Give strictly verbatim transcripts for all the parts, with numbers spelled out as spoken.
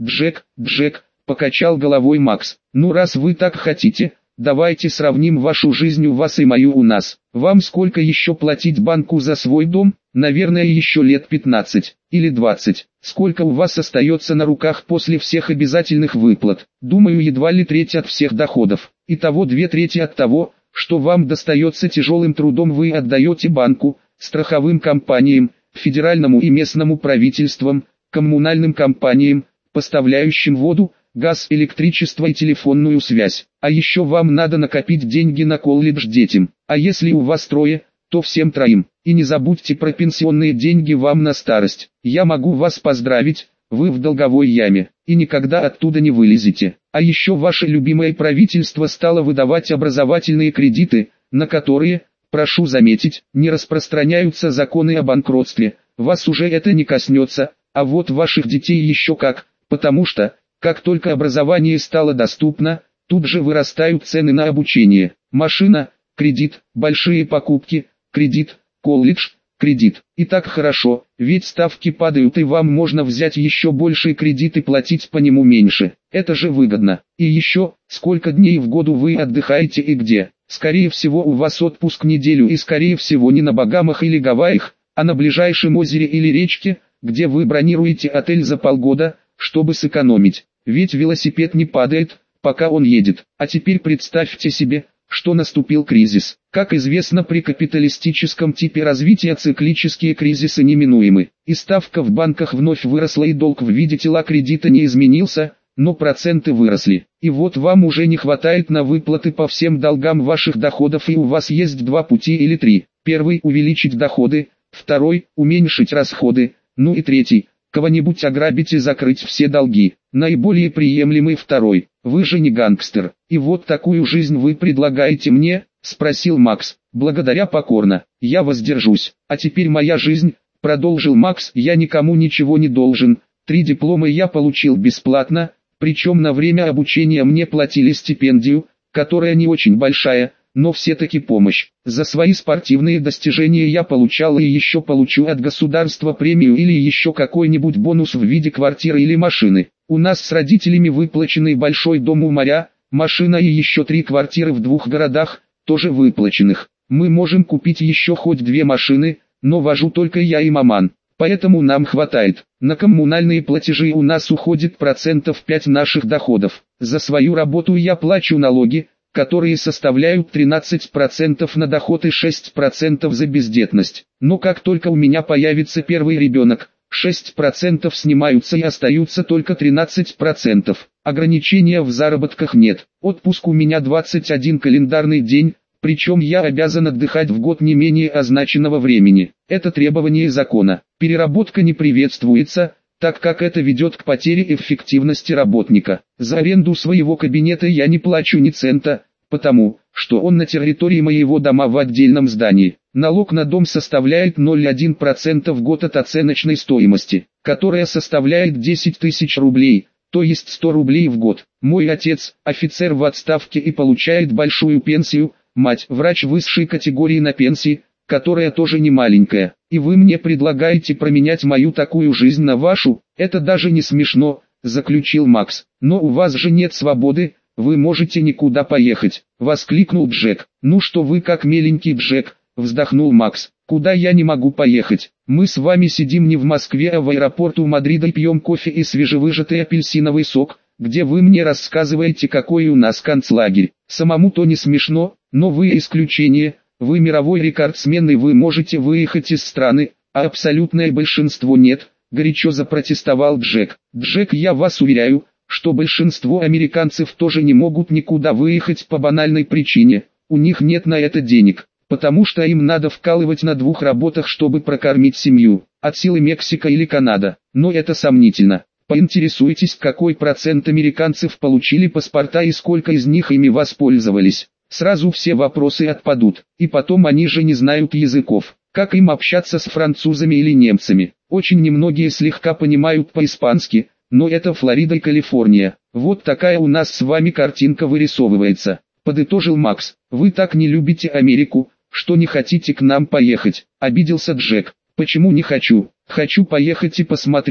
Джек, Джек, покачал головой Макс. Ну раз вы так хотите, давайте сравним вашу жизнь у вас и мою у нас. Вам сколько еще платить банку за свой дом? Наверное, еще лет пятнадцать или двадцать. Сколько у вас остается на руках после всех обязательных выплат? Думаю, едва ли треть от всех доходов. Итого две трети от того, что вам достается тяжелым трудом, вы отдаете банку, страховым компаниям, федеральному и местному правительствам, коммунальным компаниям, поставляющим воду, газ, электричество и телефонную связь. А еще вам надо накопить деньги на колледж детям. А если у вас трое, то всем троим. И не забудьте про пенсионные деньги вам на старость. Я могу вас поздравить, вы в долговой яме, и никогда оттуда не вылезете. А еще ваше любимое правительство стало выдавать образовательные кредиты, на которые, прошу заметить, не распространяются законы о банкротстве. Вас уже это не коснется, а вот ваших детей еще как, потому что, как только образование стало доступно, тут же вырастают цены на обучение. Машина, кредит, большие покупки, кредит, колледж, кредит. И так хорошо, ведь ставки падают и вам можно взять еще больший кредит и платить по нему меньше. Это же выгодно. И еще, сколько дней в году вы отдыхаете и где? Скорее всего у вас отпуск неделю и скорее всего не на Багамах или Гавайях, а на ближайшем озере или речке, где вы бронируете отель за полгода, чтобы сэкономить. Ведь велосипед не падает, пока он едет. А теперь представьте себе, что наступил кризис. Как известно, при капиталистическом типе развития циклические кризисы неминуемы. И ставка в банках вновь выросла и долг в виде тела кредита не изменился, но проценты выросли. И вот вам уже не хватает на выплаты по всем долгам ваших доходов, и у вас есть два пути или три. Первый – увеличить доходы, второй – уменьшить расходы, ну и третий – кого-нибудь ограбить и закрыть все долги. Наиболее приемлемый второй. Вы же не гангстер. И вот такую жизнь вы предлагаете мне? Спросил Макс. Благодаря покорно. Я воздержусь. А теперь моя жизнь, продолжил Макс, я никому ничего не должен. Три диплома я получил бесплатно, причем на время обучения мне платили стипендию, которая не очень большая, но все-таки помощь. За свои спортивные достижения я получал и еще получу от государства премию или еще какой-нибудь бонус в виде квартиры или машины. У нас с родителями выплаченный большой дом у моря, машина и еще три квартиры в двух городах, тоже выплаченных. Мы можем купить еще хоть две машины, но вожу только я и маман. Поэтому нам хватает. На коммунальные платежи у нас уходит процентов пять наших доходов. За свою работу я плачу налоги, которые составляют тринадцать процентов на доход и шесть процентов за бездетность. Но как только у меня появится первый ребенок, шесть процентов снимаются и остаются только тринадцать процентов. Ограничения в заработках нет. Отпуск у меня двадцать один календарный день, причем я обязан отдыхать в год не менее означенного времени. Это требование закона. Переработка не приветствуется, так как это ведет к потере эффективности работника. За аренду своего кабинета я не плачу ни цента, потому что он на территории моего дома в отдельном здании. Налог на дом составляет ноль целых одна десятая процента в год от оценочной стоимости, которая составляет десять тысяч рублей, то есть сто рублей в год. Мой отец – офицер в отставке и получает большую пенсию, мать – врач высшей категории на пенсии, которая тоже не маленькая. И вы мне предлагаете променять мою такую жизнь на вашу? Это даже не смешно, заключил Макс. Но у вас же нет свободы, вы можете никуда поехать, воскликнул Джек. Ну что вы как миленький Джек, вздохнул Макс. Куда я не могу поехать? Мы с вами сидим не в Москве, а в аэропорту Мадрида и пьем кофе и свежевыжатый апельсиновый сок, где вы мне рассказываете, какой у нас концлагерь. Самому-то не смешно, но вы исключение. Вы мировой рекордсмен и вы можете выехать из страны, а абсолютное большинство нет, горячо запротестовал Джек. Джек, я вас уверяю, что большинство американцев тоже не могут никуда выехать по банальной причине, у них нет на это денег, потому что им надо вкалывать на двух работах, чтобы прокормить семью, от силы Мексика или Канада, но это сомнительно. Поинтересуйтесь, какой процент американцев получили паспорта и сколько из них ими воспользовались. Сразу все вопросы отпадут, и потом они же не знают языков, как им общаться с французами или немцами. Очень немногие слегка понимают по-испански, но это Флорида и Калифорния. Вот такая у нас с вами картинка вырисовывается, подытожил Макс. Вы так не любите Америку, что не хотите к нам поехать, обиделся Джек. Почему не хочу? Хочу поехать и посмотреть,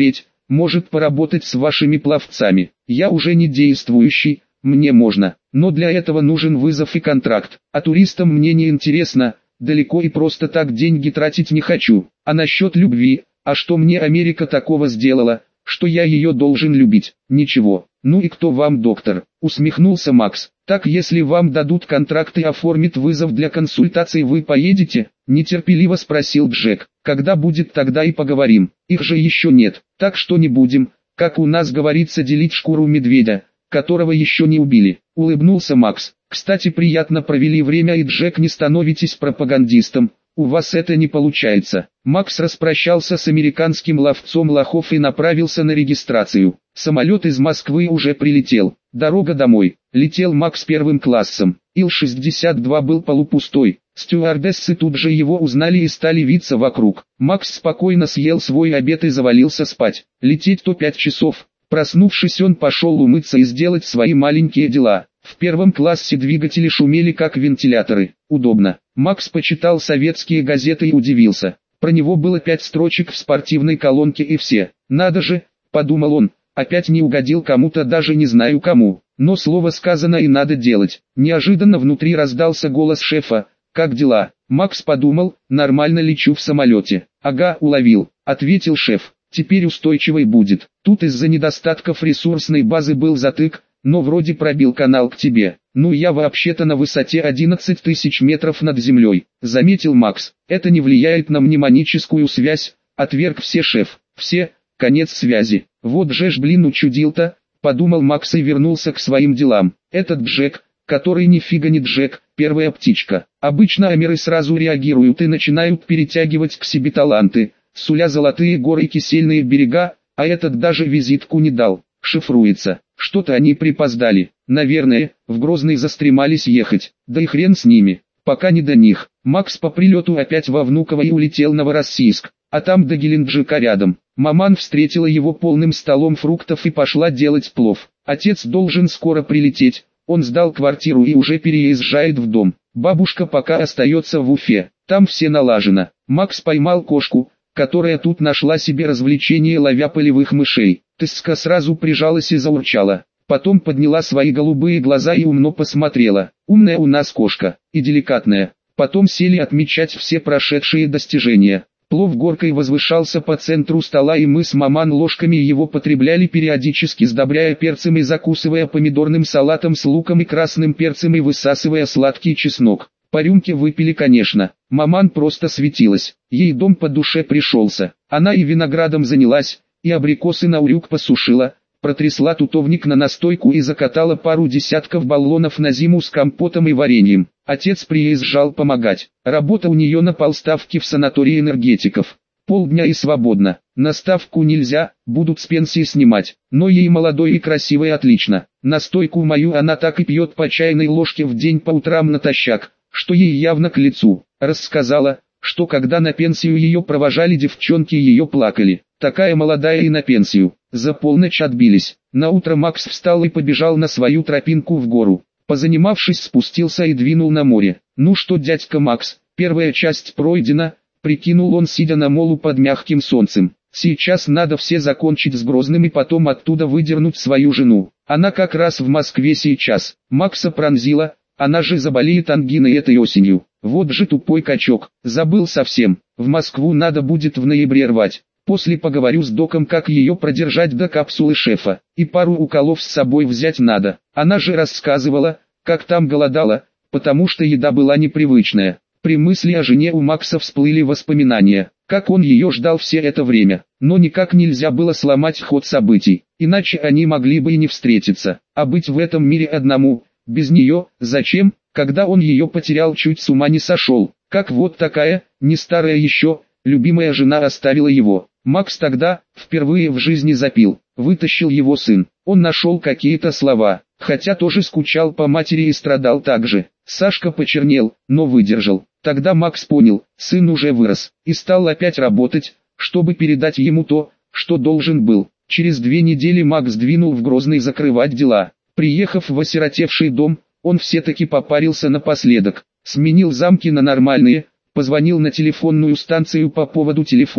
может поработать с вашими пловцами. Я уже не действующий, мне можно, но для этого нужен вызов и контракт, а туристам мне не интересно, далеко и просто так деньги тратить не хочу. А насчет любви, а что мне Америка такого сделала, что я ее должен любить? Ничего. Ну и кто вам доктор? Усмехнулся Макс. Так если вам дадут контракт и оформит вызов для консультации, вы поедете? Нетерпеливо спросил Джек. Когда будет, тогда и поговорим. Их же еще нет, так что не будем, как у нас говорится, делить шкуру медведя, которого еще не убили. Улыбнулся Макс. Кстати, приятно провели время, и Джек, не становитесь пропагандистом. У вас это не получается. Макс распрощался с американским ловцом лохов и направился на регистрацию. Самолет из Москвы уже прилетел. Дорога домой. Летел Макс первым классом. Ил шестьдесят два был полупустой. Стюардессы тут же его узнали и стали виться вокруг. Макс спокойно съел свой обед и завалился спать. Лететь-то пять часов. Проснувшись, он пошел умыться и сделать свои маленькие дела. В первом классе двигатели шумели как вентиляторы. Удобно. Макс почитал советские газеты и удивился. Про него было пять строчек в спортивной колонке и все. Надо же, подумал он, опять не угодил кому-то, даже не знаю кому. Но слово сказано и надо делать. Неожиданно внутри раздался голос шефа. «Как дела?» Макс подумал, нормально лечу в самолете. «Ага, уловил», ответил шеф. «Теперь устойчивый будет». Тут из-за недостатков ресурсной базы был затык, но вроде пробил канал к тебе. Ну я вообще-то на высоте одиннадцать тысяч метров над землей, заметил Макс. Это не влияет на мнемоническую связь, отверг все шеф. Все, конец связи. Вот же ж блин учудил-то, подумал Макс и вернулся к своим делам. Этот Джек, который нифига не Джек, первая птичка. Обычно амеры сразу реагируют и начинают перетягивать к себе таланты, суля золотые горы и кисельные берега, а этот даже визитку не дал. Шифруется. Что-то они припоздали. Наверное, в Грозный застремались ехать. Да и хрен с ними. Пока не до них. Макс по прилету опять во Внуково и улетел в Новороссийск. А там до Геленджика рядом. Маман встретила его полным столом фруктов и пошла делать плов. Отец должен скоро прилететь. Он сдал квартиру и уже переезжает в дом. Бабушка пока остается в Уфе. Там все налажено. Макс поймал кошку, которая тут нашла себе развлечение, ловя полевых мышей. Тыска сразу прижалась и заурчала. Потом подняла свои голубые глаза и умно посмотрела. Умная у нас кошка, и деликатная. Потом сели отмечать все прошедшие достижения. Плов горкой возвышался по центру стола, и мы с маман ложками его потребляли периодически, сдобряя перцем и закусывая помидорным салатом с луком и красным перцем и высасывая сладкий чеснок. По рюмке выпили, конечно. Маман просто светилась. Ей дом по душе пришелся. Она и виноградом занялась, и абрикосы на урюк посушила, протрясла тутовник на настойку и закатала пару десятков баллонов на зиму с компотом и вареньем. Отец приезжал помогать. Работа у нее на полставки в санатории энергетиков. Полдня и свободно. На ставку нельзя, будут с пенсии снимать. Но ей молодой и красивой отлично. Настойку мою она так и пьет по чайной ложке в день по утрам натощак, что ей явно к лицу. Рассказала, что когда на пенсию ее провожали девчонки, ее плакали. Такая молодая и на пенсию. За полночь отбились. Наутро Макс встал и побежал на свою тропинку в гору. Позанимавшись, спустился и двинул на море. Ну что, дядька Макс, первая часть пройдена, прикинул он, сидя на молу под мягким солнцем. Сейчас надо все закончить с Грозным и потом оттуда выдернуть свою жену. Она как раз в Москве сейчас. Макса пронзила, она же заболеет ангиной этой осенью. Вот же тупой качок, забыл совсем. В Москву надо будет в ноябре рвать. После поговорю с доком, как ее продержать до капсулы шефа. И пару уколов с собой взять надо. Она же рассказывала, как там голодала, потому что еда была непривычная. При мысли о жене у Макса всплыли воспоминания, как он ее ждал все это время. Но никак нельзя было сломать ход событий, иначе они могли бы и не встретиться. А быть в этом мире одному, без нее, зачем, когда он ее потерял, чуть с ума не сошел. Как вот такая, не старая еще, любимая жена оставила его. Макс тогда, впервые в жизни запил, вытащил его сын. Он нашел какие-то слова, хотя тоже скучал по матери и страдал так же. Сашка почернел, но выдержал. Тогда Макс понял, сын уже вырос, и стал опять работать, чтобы передать ему то, что должен был. Через две недели Макс двинул в Грозный закрывать дела. Приехав в осиротевший дом, он все-таки попарился напоследок, сменил замки на нормальные, позвонил на телефонную станцию по поводу телефона,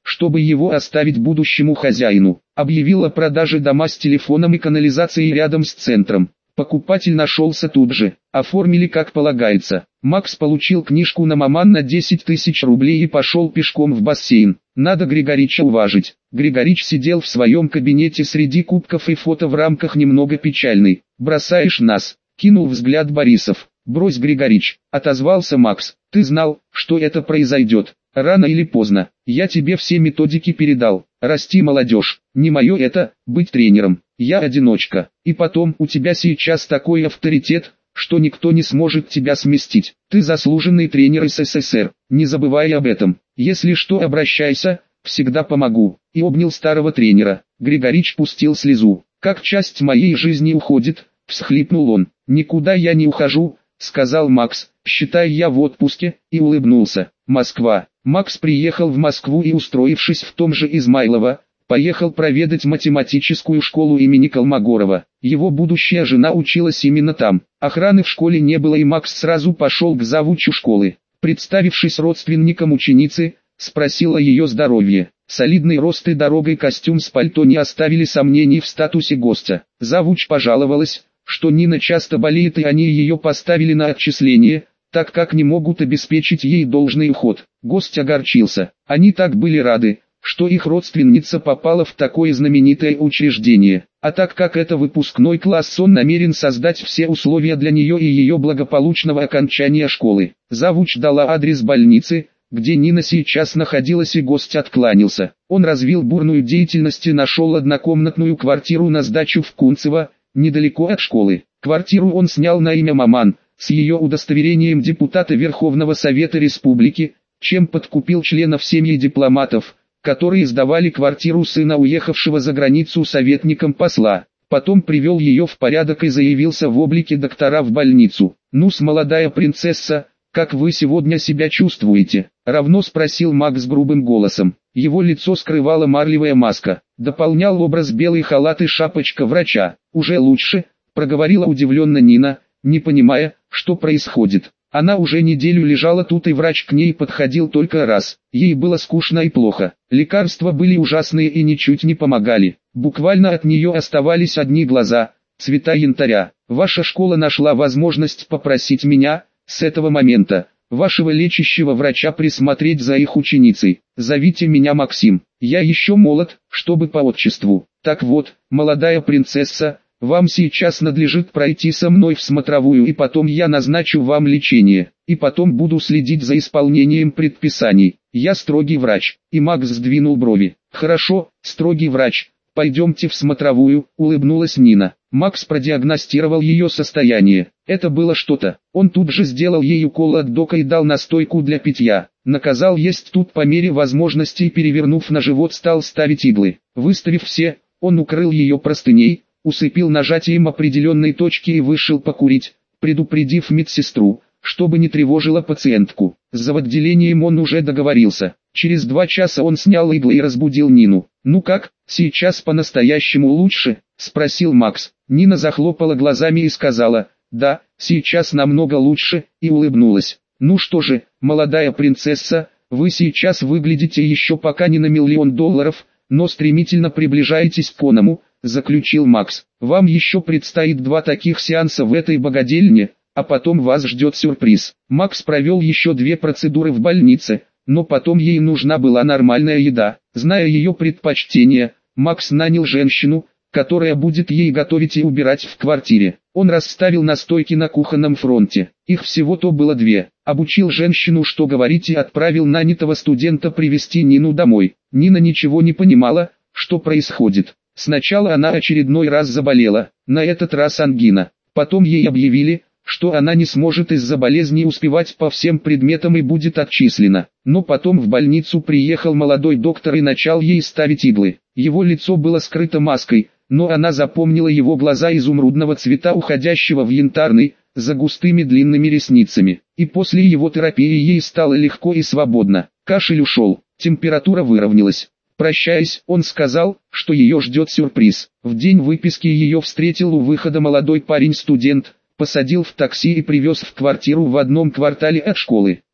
чтобы его оставить будущему хозяину. Объявил о продаже дома с телефоном и канализацией рядом с центром. Покупатель нашелся тут же, оформили как полагается. Макс получил книжку на маман на десять тысяч рублей и пошел пешком в бассейн. Надо Григорича уважить. Григорич сидел в своем кабинете среди кубков и фото в рамках, немного печальный. «Бросаешь нас», — кинул взгляд Борисов. «Брось, Григорич», — отозвался Макс. «Ты знал, что это произойдет. Рано или поздно. Я тебе все методики передал. Расти, молодежь. Не мое это, быть тренером. Я одиночка. И потом, у тебя сейчас такой авторитет, что никто не сможет тебя сместить. Ты заслуженный тренер СССР. Не забывай об этом. Если что, обращайся, всегда помогу». И обнял старого тренера. Григорич пустил слезу. «Как часть моей жизни уходит», — всхлипнул он. «Никуда я не ухожу», — сказал Макс. «Считай, я в отпуске», и улыбнулся. Москва. Макс приехал в Москву и, устроившись в том же Измайлово, поехал проведать математическую школу имени Колмогорова. Его будущая жена училась именно там. Охраны в школе не было, и Макс сразу пошел к завучу школы. Представившись родственником ученицы, спросил о ее здоровье. Солидный рост и дорогой костюм с пальто не оставили сомнений в статусе гостя. Завуч пожаловалась, что Нина часто болеет, и они ее поставили на отчисление, так как не могут обеспечить ей должный уход. Гость огорчился. Они так были рады, что их родственница попала в такое знаменитое учреждение. А так как это выпускной класс, он намерен создать все условия для нее и ее благополучного окончания школы. Завуч дала адрес больницы, где Нина сейчас находилась, и гость откланялся. Он развил бурную деятельность и нашел однокомнатную квартиру на сдачу в Кунцево, недалеко от школы. Квартиру он снял на имя маман, с ее удостоверением депутата Верховного Совета Республики, чем подкупил членов семьи дипломатов, которые сдавали квартиру сына уехавшего за границу советником посла. Потом привел ее в порядок и заявился в облике доктора в больницу. «Ну-с, молодая принцесса, как вы сегодня себя чувствуете?» — равно спросил Макс грубым голосом. Его лицо скрывала марлевая маска, дополнял образ белый халат и шапочка врача. «Уже лучше», — проговорила удивленно Нина, не понимая, что происходит. Она уже неделю лежала тут, и врач к ней подходил только раз. Ей было скучно и плохо. Лекарства были ужасные и ничуть не помогали. Буквально от нее оставались одни глаза, цвета янтаря. «Ваша школа нашла возможность попросить меня, с этого момента, вашего лечащего врача, присмотреть за их ученицей. Зовите меня Максим. Я еще молод, чтобы по отчеству. Так вот, молодая принцесса, вам сейчас надлежит пройти со мной в смотровую, и потом я назначу вам лечение, и потом буду следить за исполнением предписаний. Я строгий врач». И Макс сдвинул брови. «Хорошо, строгий врач, пойдемте в смотровую», — улыбнулась Нина. Макс продиагностировал ее состояние. Это было что-то. Он тут же сделал ей укол от дока и дал настойку для питья. Наказал есть тут по мере возможностей, перевернув на живот, стал ставить иглы. Выставив все, он укрыл ее простыней, усыпил нажатием определенной точки и вышел покурить, предупредив медсестру, чтобы не тревожила пациентку. С отделением он уже договорился. Через два часа он снял иглы и разбудил Нину. «Ну как, сейчас по-настоящему лучше?» — спросил Макс. Нина захлопала глазами и сказала: «Да, сейчас намного лучше», и улыбнулась. «Ну что же, молодая принцесса, вы сейчас выглядите еще пока не на миллион долларов, но стремительно приближаетесь к оному», — заключил Макс. «Вам еще предстоит два таких сеанса в этой богадельне, а потом вас ждет сюрприз». Макс провел еще две процедуры в больнице, но потом ей нужна была нормальная еда. Зная ее предпочтения, Макс нанял женщину, которая будет ей готовить и убирать в квартире. Он расставил настойки на кухонном фронте. Их всего-то было две. Обучил женщину, что говорить, и отправил нанятого студента привезти Нину домой. Нина ничего не понимала, что происходит. Сначала она очередной раз заболела, на этот раз ангина. Потом ей объявили, что она не сможет из-за болезни успевать по всем предметам и будет отчислена. Но потом в больницу приехал молодой доктор и начал ей ставить иглы. Его лицо было скрыто маской, но она запомнила его глаза изумрудного цвета, уходящего в янтарный, за густыми длинными ресницами. И после его терапии ей стало легко и свободно. Кашель ушел, температура выровнялась. Прощаясь, он сказал, что ее ждет сюрприз. В день выписки ее встретил у выхода молодой парень-студент, посадил в такси и привез в квартиру в одном квартале от школы.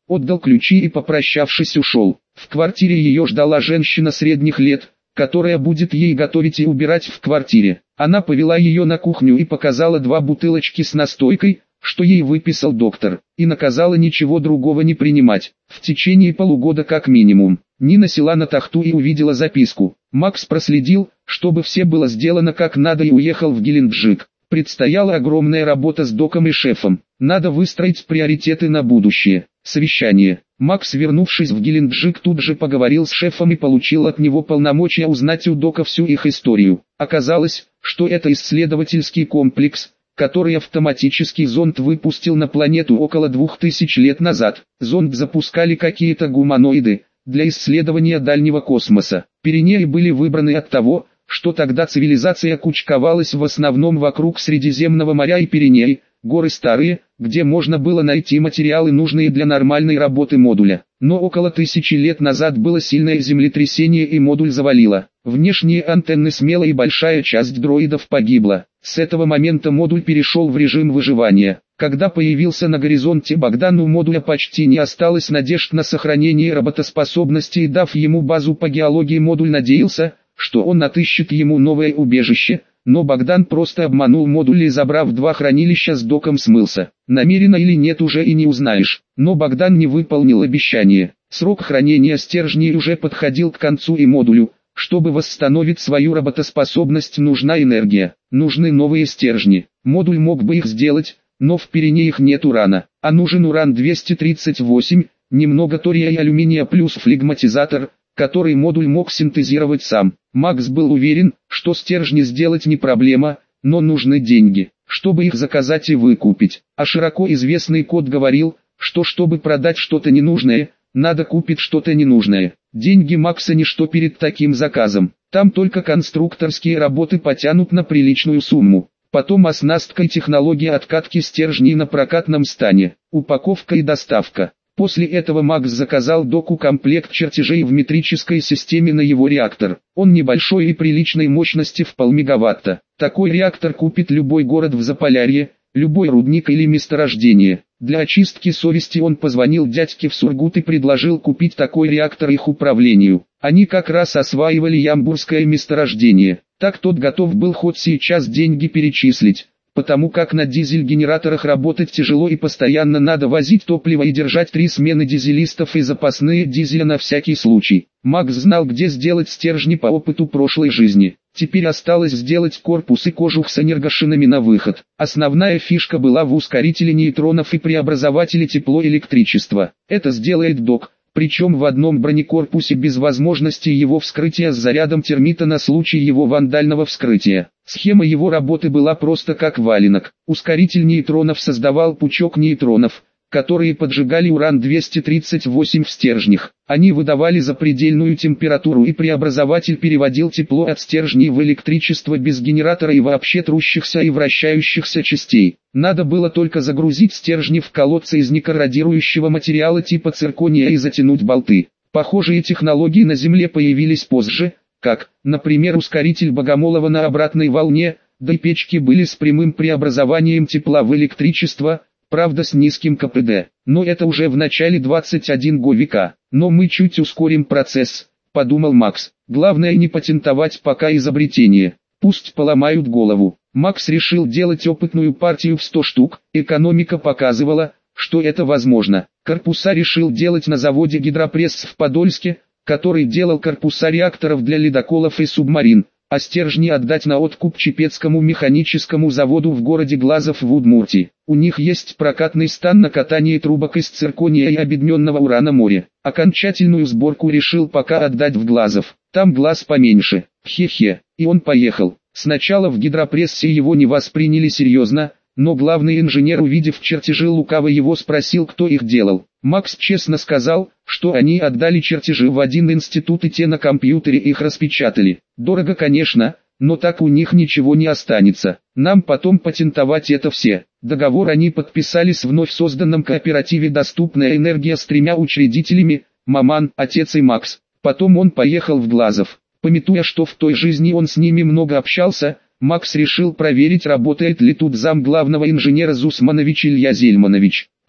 отдал ключи и, попрощавшись, ушел. В квартире ее ждала женщина средних лет, которая будет ей готовить и убирать в квартире. Она повела ее на кухню и показала два бутылочки с настойкой, что ей выписал доктор, и наказала ничего другого не принимать, в течение полугода как минимум. Нина села на тахту и увидела записку. Макс проследил, чтобы все было сделано как надо, и уехал в Геленджик. Предстояла огромная работа с доком и шефом. Надо выстроить приоритеты на будущее. Совещание. Макс, вернувшись в Геленджик, тут же поговорил с шефом и получил от него полномочия узнать у дока всю их историю. Оказалось, что это исследовательский комплекс, который автоматический зонд выпустил на планету около двух тысяч лет назад. Зонд запускали какие-то гуманоиды для исследования дальнего космоса. Пиренеи были выбраны от того, что тогда цивилизация кучковалась в основном вокруг Средиземного моря и Пиренеи, горы старые, где можно было найти материалы, нужные для нормальной работы модуля. Но около тысячи лет назад было сильное землетрясение и модуль завалило. Внешние антенны смело, и большая часть дроидов погибла. С этого момента модуль перешел в режим выживания. Когда появился на горизонте Богдан, у модуля почти не осталось надежд на сохранение работоспособности, и дав ему базу по геологии, модуль надеялся, что он отыщет ему новое убежище, но Богдан просто обманул модуль и, забрав два хранилища с доком, смылся. Намеренно или нет, уже и не узнаешь, но Богдан не выполнил обещание. Срок хранения стержней уже подходил к концу, и модулю, чтобы восстановить свою работоспособность, нужна энергия, нужны новые стержни. Модуль мог бы их сделать, но в Пиренеях нет урана, а нужен уран двести тридцать восемь, немного тория и алюминия плюс флегматизатор, который модуль мог синтезировать сам. Макс был уверен, что стержни сделать не проблема, но нужны деньги, чтобы их заказать и выкупить. А широко известный код говорил, что чтобы продать что-то ненужное, надо купить что-то ненужное. Деньги Макса ничто перед таким заказом. Там только конструкторские работы потянут на приличную сумму. Потом оснастка и технология откатки стержней на прокатном стане, упаковка и доставка. После этого Макс заказал доку комплект чертежей в метрической системе на его реактор. Он небольшой и приличной мощности в полмегаватта. Такой реактор купит любой город в Заполярье, любой рудник или месторождение. Для очистки совести он позвонил дядьке в Сургут и предложил купить такой реактор их управлению. Они как раз осваивали Ямбурское месторождение. Так тот готов был хоть сейчас деньги перечислить, потому как на дизель-генераторах работать тяжело и постоянно надо возить топливо и держать три смены дизелистов и запасные дизеля на всякий случай. Макс знал, где сделать стержни по опыту прошлой жизни. Теперь осталось сделать корпус и кожух с энергошинами на выход. Основная фишка была в ускорителе нейтронов и преобразователе тепло-электричества. Это сделает док, причем в одном бронекорпусе, без возможности его вскрытия с зарядом термита на случай его вандального вскрытия. Схема его работы была просто как валенок. Ускоритель нейтронов создавал пучок нейтронов, которые поджигали уран двести тридцать восемь в стержнях. Они выдавали запредельную температуру, и преобразователь переводил тепло от стержней в электричество без генератора и вообще трущихся и вращающихся частей. Надо было только загрузить стержни в колодцы из некорродирующего материала типа циркония и затянуть болты. Похожие технологии на Земле появились позже, как, например, ускоритель Богомолова на обратной волне, да и печки были с прямым преобразованием тепла в электричество, правда с низким ка пэ дэ, но это уже в начале двадцать первого века. Но мы чуть ускорим процесс, подумал Макс. Главное не патентовать пока изобретение, пусть поломают голову. Макс решил делать опытную партию в сто штук, экономика показывала, что это возможно. Корпуса решил делать на заводе Гидропресс в Подольске, который делал корпуса реакторов для ледоколов и субмарин, а стержни отдать на откуп Чепецкому механическому заводу в городе Глазов в Удмуртии. У них есть прокатный стан на катание трубок из циркония и обедненного урана моря. Окончательную сборку решил пока отдать в Глазов, там глаз поменьше. Хе-хе, и он поехал. Сначала в Гидропрессе его не восприняли серьезно, но главный инженер, увидев чертежи, лукаво его спросил, кто их делал. Макс честно сказал, что они отдали чертежи в один институт, и те на компьютере их распечатали. Дорого, конечно, но так у них ничего не останется. Нам потом патентовать это все. Договор они подписали с вновь созданным кооперативе «Доступная энергия» с тремя учредителями: маман, отец и Макс. Потом он поехал в Глазов. Памятуя, что в той жизни он с ними много общался, Макс решил проверить, работает ли тут зам главного инженера Зусманович Илья Зельманович.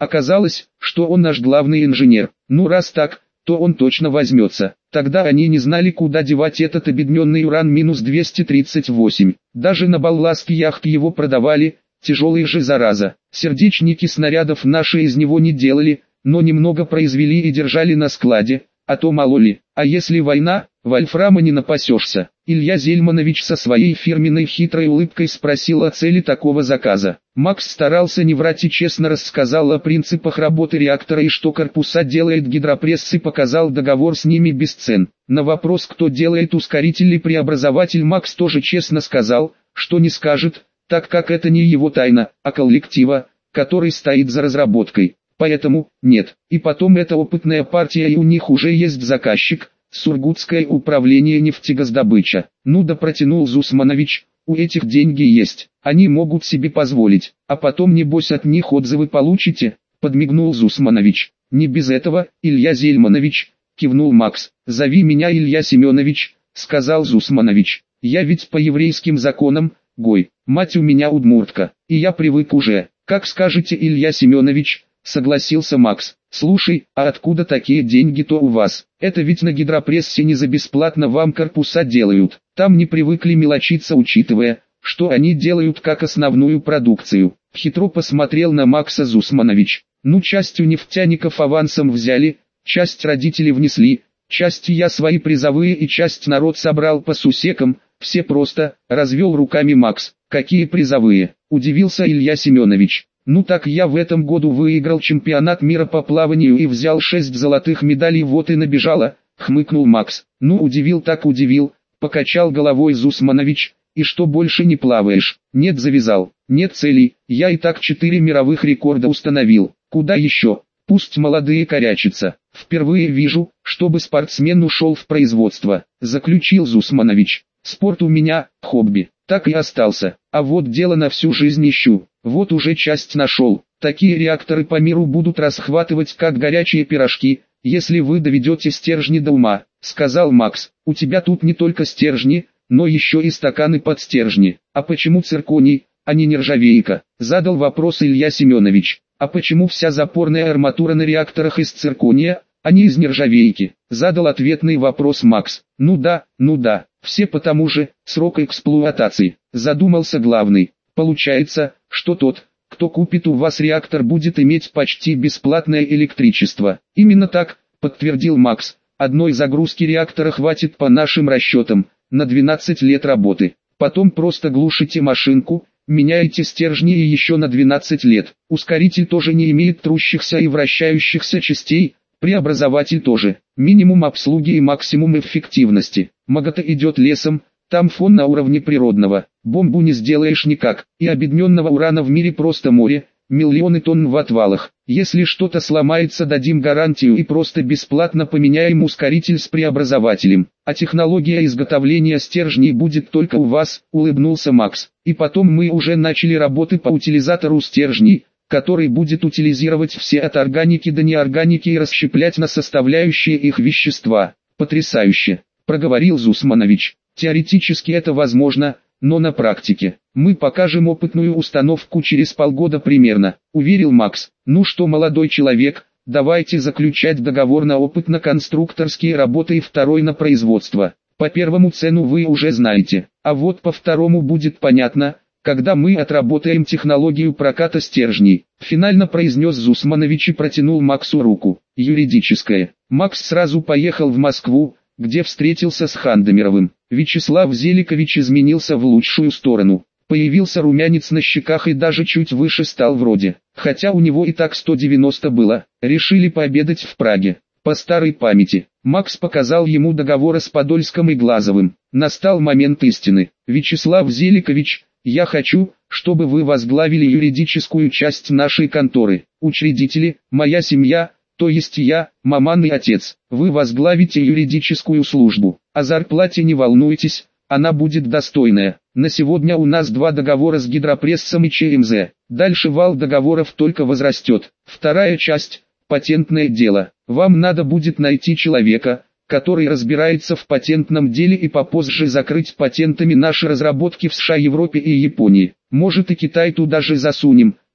Оказалось, что он наш главный инженер. Ну раз так, то он точно возьмется. Тогда они не знали, куда девать этот обедненный уран двести тридцать восемь. Даже на балластке яхты его продавали, тяжелые же зараза. Сердечники снарядов наши из него не делали, но немного произвели и держали на складе, а то мало ли. А если война, вольфрама не напасешься. Илья Зельманович со своей фирменной хитрой улыбкой спросил о цели такого заказа. Макс старался не врать и честно рассказал о принципах работы реактора и что корпуса делает гидропресс, и показал договор с ними без цен. На вопрос, кто делает ускоритель и преобразователь, Макс тоже честно сказал, что не скажет, так как это не его тайна, а коллектива, который стоит за разработкой. Поэтому, нет. И потом это опытная партия, и у них уже есть заказчик, Сургутское управление нефтегаздобыча. Ну да, протянул Зусманович, у этих деньги есть, они могут себе позволить, а потом небось от них отзывы получите, подмигнул Зусманович. Не без этого, Илья Зельманович, кивнул Макс. Зови меня Илья Семенович, сказал Зусманович. Я ведь по еврейским законам, гой, мать у меня удмуртка, и я привык уже. Как скажете, Илья Семенович, согласился Макс. Слушай, а откуда такие деньги-то у вас? Это ведь на гидропрессе не за бесплатно вам корпуса делают. Там не привыкли мелочиться, учитывая, что они делают как основную продукцию. Хитро посмотрел на Макса Зусманович. Ну, часть у нефтяников авансом взяли, часть родители внесли, часть я свои призовые и часть народ собрал по сусекам. Все просто, развел руками Макс. Какие призовые? Удивился Илья Семенович. Ну так я в этом году выиграл чемпионат мира по плаванию и взял шесть золотых медалей, вот и набежало, хмыкнул Макс. Ну удивил так удивил, покачал головой Зусманович. И что, больше не плаваешь? Нет, завязал. Нет целей, я и так четыре мировых рекорда установил. Куда еще? Пусть молодые корячатся. Впервые вижу, чтобы спортсмен ушел в производство, заключил Зусманович. Спорт у меня – хобби, так и остался, а вот дело на всю жизнь ищу. Вот уже часть нашел. Такие реакторы по миру будут расхватывать как горячие пирожки, если вы доведете стержни до ума, сказал Макс. У тебя тут не только стержни, но еще и стаканы под стержни. А почему цирконий, а не нержавейка? Задал вопрос Илья Семенович. А почему вся запорная арматура на реакторах из циркония, а не из нержавейки? Задал ответный вопрос Макс. Ну да, ну да, все по тому же, срок эксплуатации. Задумался главный. Получается, что тот, кто купит у вас реактор, будет иметь почти бесплатное электричество. Именно так, подтвердил Макс. Одной загрузки реактора хватит по нашим расчетам, на двенадцать лет работы. Потом просто глушите машинку, меняете стержни и еще на двенадцать лет. Ускоритель тоже не имеет трущихся и вращающихся частей, преобразователь тоже. Минимум обслуги и максимум эффективности. МАГАТА идет лесом. Там фон на уровне природного, бомбу не сделаешь никак, и обедненного урана в мире просто море, миллионы тонн в отвалах. Если что-то сломается, дадим гарантию и просто бесплатно поменяем ускоритель с преобразователем. А технология изготовления стержней будет только у вас, улыбнулся Макс. И потом мы уже начали работы по утилизатору стержней, который будет утилизировать все от органики до неорганики и расщеплять на составляющие их вещества. Потрясающе, проговорил Зусманович. Теоретически это возможно, но на практике. Мы покажем опытную установку через полгода примерно, уверил Макс. Ну что, молодой человек, давайте заключать договор на опытно-конструкторские работы и второй на производство. По первому цену вы уже знаете, а вот по второму будет понятно, когда мы отработаем технологию проката стержней. Финально произнес Зусманович и протянул Максу руку. Юридическое. Макс сразу поехал в Москву, где встретился с Хандемировым. Вячеслав Зеликович изменился в лучшую сторону. Появился румянец на щеках и даже чуть выше стал вроде. Хотя у него и так сто девяносто было. Решили пообедать в Праге. По старой памяти. Макс показал ему договоры с Подольском и Глазовым. Настал момент истины. Вячеслав Зеликович, я хочу, чтобы вы возглавили юридическую часть нашей конторы. Учредители, моя семья, то есть я, маман и отец. Вы возглавите юридическую службу. О зарплате не волнуйтесь, она будет достойная. На сегодня у нас два договора с гидропрессом и ЧМЗ. Дальше вал договоров только возрастет. Вторая часть – патентное дело. Вам надо будет найти человека, который разбирается в патентном деле, и попозже закрыть патентами наши разработки в США, Европе и Японии. Может и Китай туда же засунем,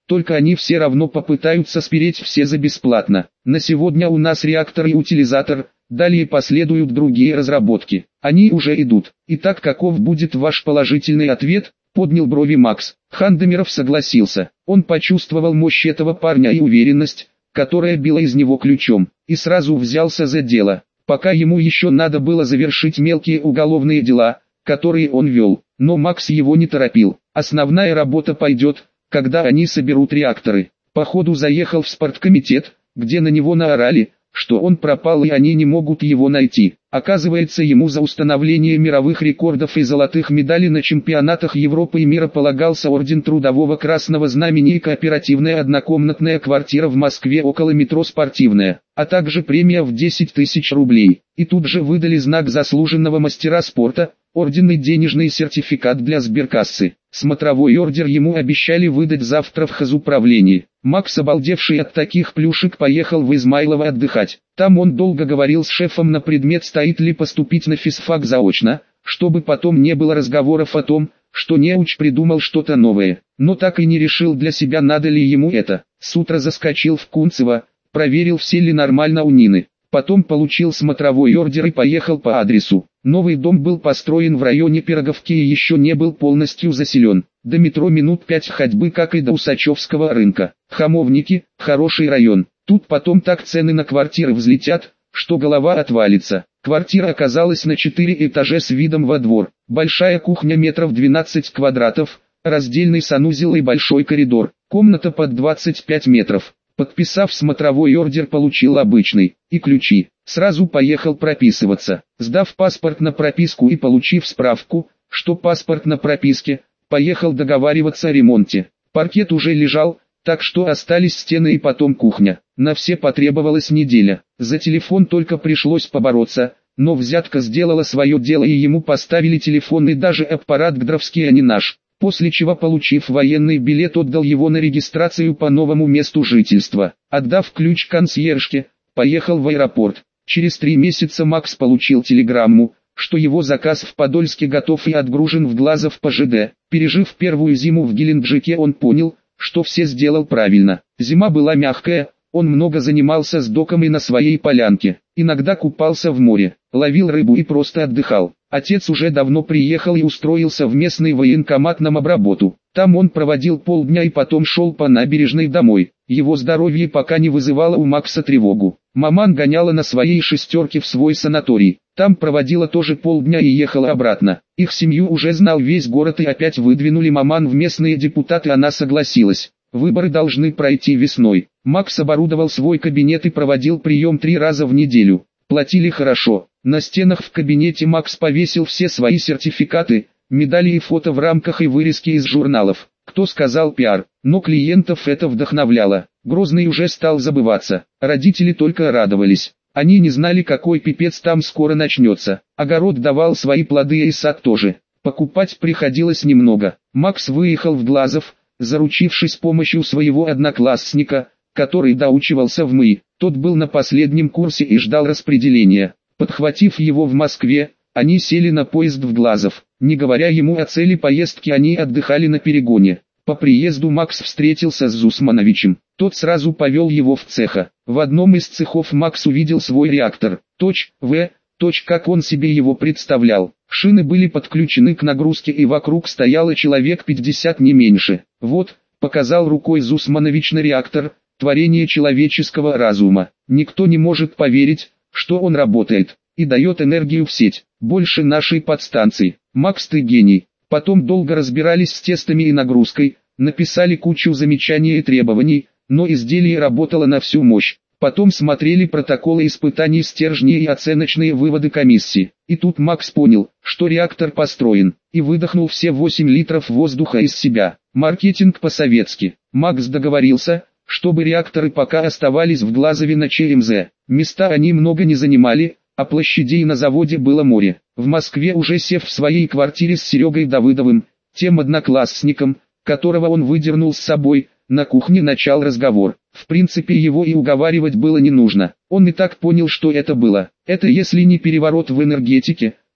только они все равно попытаются спереть все за бесплатно. На сегодня у нас реактор и утилизатор, далее последуют другие разработки. Они уже идут. Итак, каков будет ваш положительный ответ? Поднял брови Макс. Хандемиров согласился. Он почувствовал мощь этого парня и уверенность, которая била из него ключом, и сразу взялся за дело. Пока ему еще надо было завершить мелкие уголовные дела, которые он вел, но Макс его не торопил. Основная работа пойдет, когда они соберут реакторы. Походу заехал в спорткомитет, где на него наорали, что он пропал и они не могут его найти. Оказывается, ему за установление мировых рекордов и золотых медалей на чемпионатах Европы и мира полагался орден Трудового Красного Знамени и кооперативная однокомнатная квартира в Москве около метро Спортивная, а также премия в десять тысяч рублей. И тут же выдали знак заслуженного мастера спорта, орден и денежный сертификат для сберкассы. Смотровой ордер ему обещали выдать завтра в хозуправлении. Макс, обалдевший от таких плюшек, поехал в Измайлово отдыхать. Там он долго говорил с шефом на предмет, стоит ли поступить на физфак заочно, чтобы потом не было разговоров о том, что неуч придумал что-то новое. Но так и не решил для себя, надо ли ему это. С утра заскочил в Кунцево, проверил, все ли нормально у Нины. Потом получил смотровой ордер и поехал по адресу. Новый дом был построен в районе Пироговки и еще не был полностью заселен. До метро минут пять ходьбы, как и до Усачевского рынка. Хамовники, хороший район. Тут потом так цены на квартиры взлетят, что голова отвалится. Квартира оказалась на четыре этажа с видом во двор. Большая кухня метров двенадцать квадратов, раздельный санузел и большой коридор. Комната под двадцать пять метров. Подписав смотровой ордер, получил обычный и ключи. Сразу поехал прописываться. Сдав паспорт на прописку и получив справку, что паспорт на прописке, поехал договариваться о ремонте. Паркет уже лежал, так что остались стены и потом кухня. На все потребовалась неделя. За телефон только пришлось побороться, но взятка сделала свое дело и ему поставили телефон и даже аппарат гдровский, а не наш. После чего, получив военный билет, отдал его на регистрацию по новому месту жительства. Отдав ключ консьержке, поехал в аэропорт. Через три месяца Макс получил телеграмму, что его заказ в Подольске готов и отгружен в Глазов по ЖД. Пережив первую зиму в Геленджике, он понял, что все сделал правильно. Зима была мягкая, он много занимался с доком и на своей полянке. Иногда купался в море, ловил рыбу и просто отдыхал. Отец уже давно приехал и устроился в местный военкомат на обработу. Там он проводил полдня и потом шел по набережной домой. Его здоровье пока не вызывало у Макса тревогу. Маман гоняла на своей шестерке в свой санаторий. Там проводила тоже полдня и ехала обратно. Их семью уже знал весь город и опять выдвинули Маман в местные депутаты, она согласилась. Выборы должны пройти весной. Макс оборудовал свой кабинет и проводил прием три раза в неделю. Платили хорошо. На стенах в кабинете Макс повесил все свои сертификаты, медали и фото в рамках и вырезки из журналов. Кто сказал пиар, но клиентов это вдохновляло. Грозный уже стал забываться. Родители только радовались. Они не знали, какой пипец там скоро начнется. Огород давал свои плоды и сад тоже. Покупать приходилось немного. Макс выехал в Глазов, заручившись помощью своего одноклассника, который доучивался в МИ. Тот был на последнем курсе и ждал распределения. Подхватив его в Москве, они сели на поезд в Глазов. Не говоря ему о цели поездки, они отдыхали на перегоне. По приезду Макс встретился с Зусмановичем. Тот сразу повел его в цеха. В одном из цехов Макс увидел свой реактор. Точ, В, точ, как он себе его представлял. Шины были подключены к нагрузке и вокруг стояло человек пятьдесят, не меньше. Вот, показал рукой Зусманович на реактор, творение человеческого разума. Никто не может поверить, что он работает и дает энергию в сеть. Больше нашей подстанции. Макс, ты гений. Потом долго разбирались с тестами и нагрузкой, написали кучу замечаний и требований, но изделие работало на всю мощь. Потом смотрели протоколы испытаний, стержни и оценочные выводы комиссии. И тут Макс понял, что реактор построен, и выдохнул все восемь литров воздуха из себя. Маркетинг по-советски. Макс договорился, чтобы реакторы пока оставались в Глазове на ЧМЗ. Места они много не занимали, а площадей на заводе было море. В Москве, уже сев в своей квартире с Серегой Давыдовым, тем одноклассником, которого он выдернул с собой, на кухне начал разговор. В принципе, его и уговаривать было не нужно. Он и так понял, что это было. Это если не переворот в энергетике,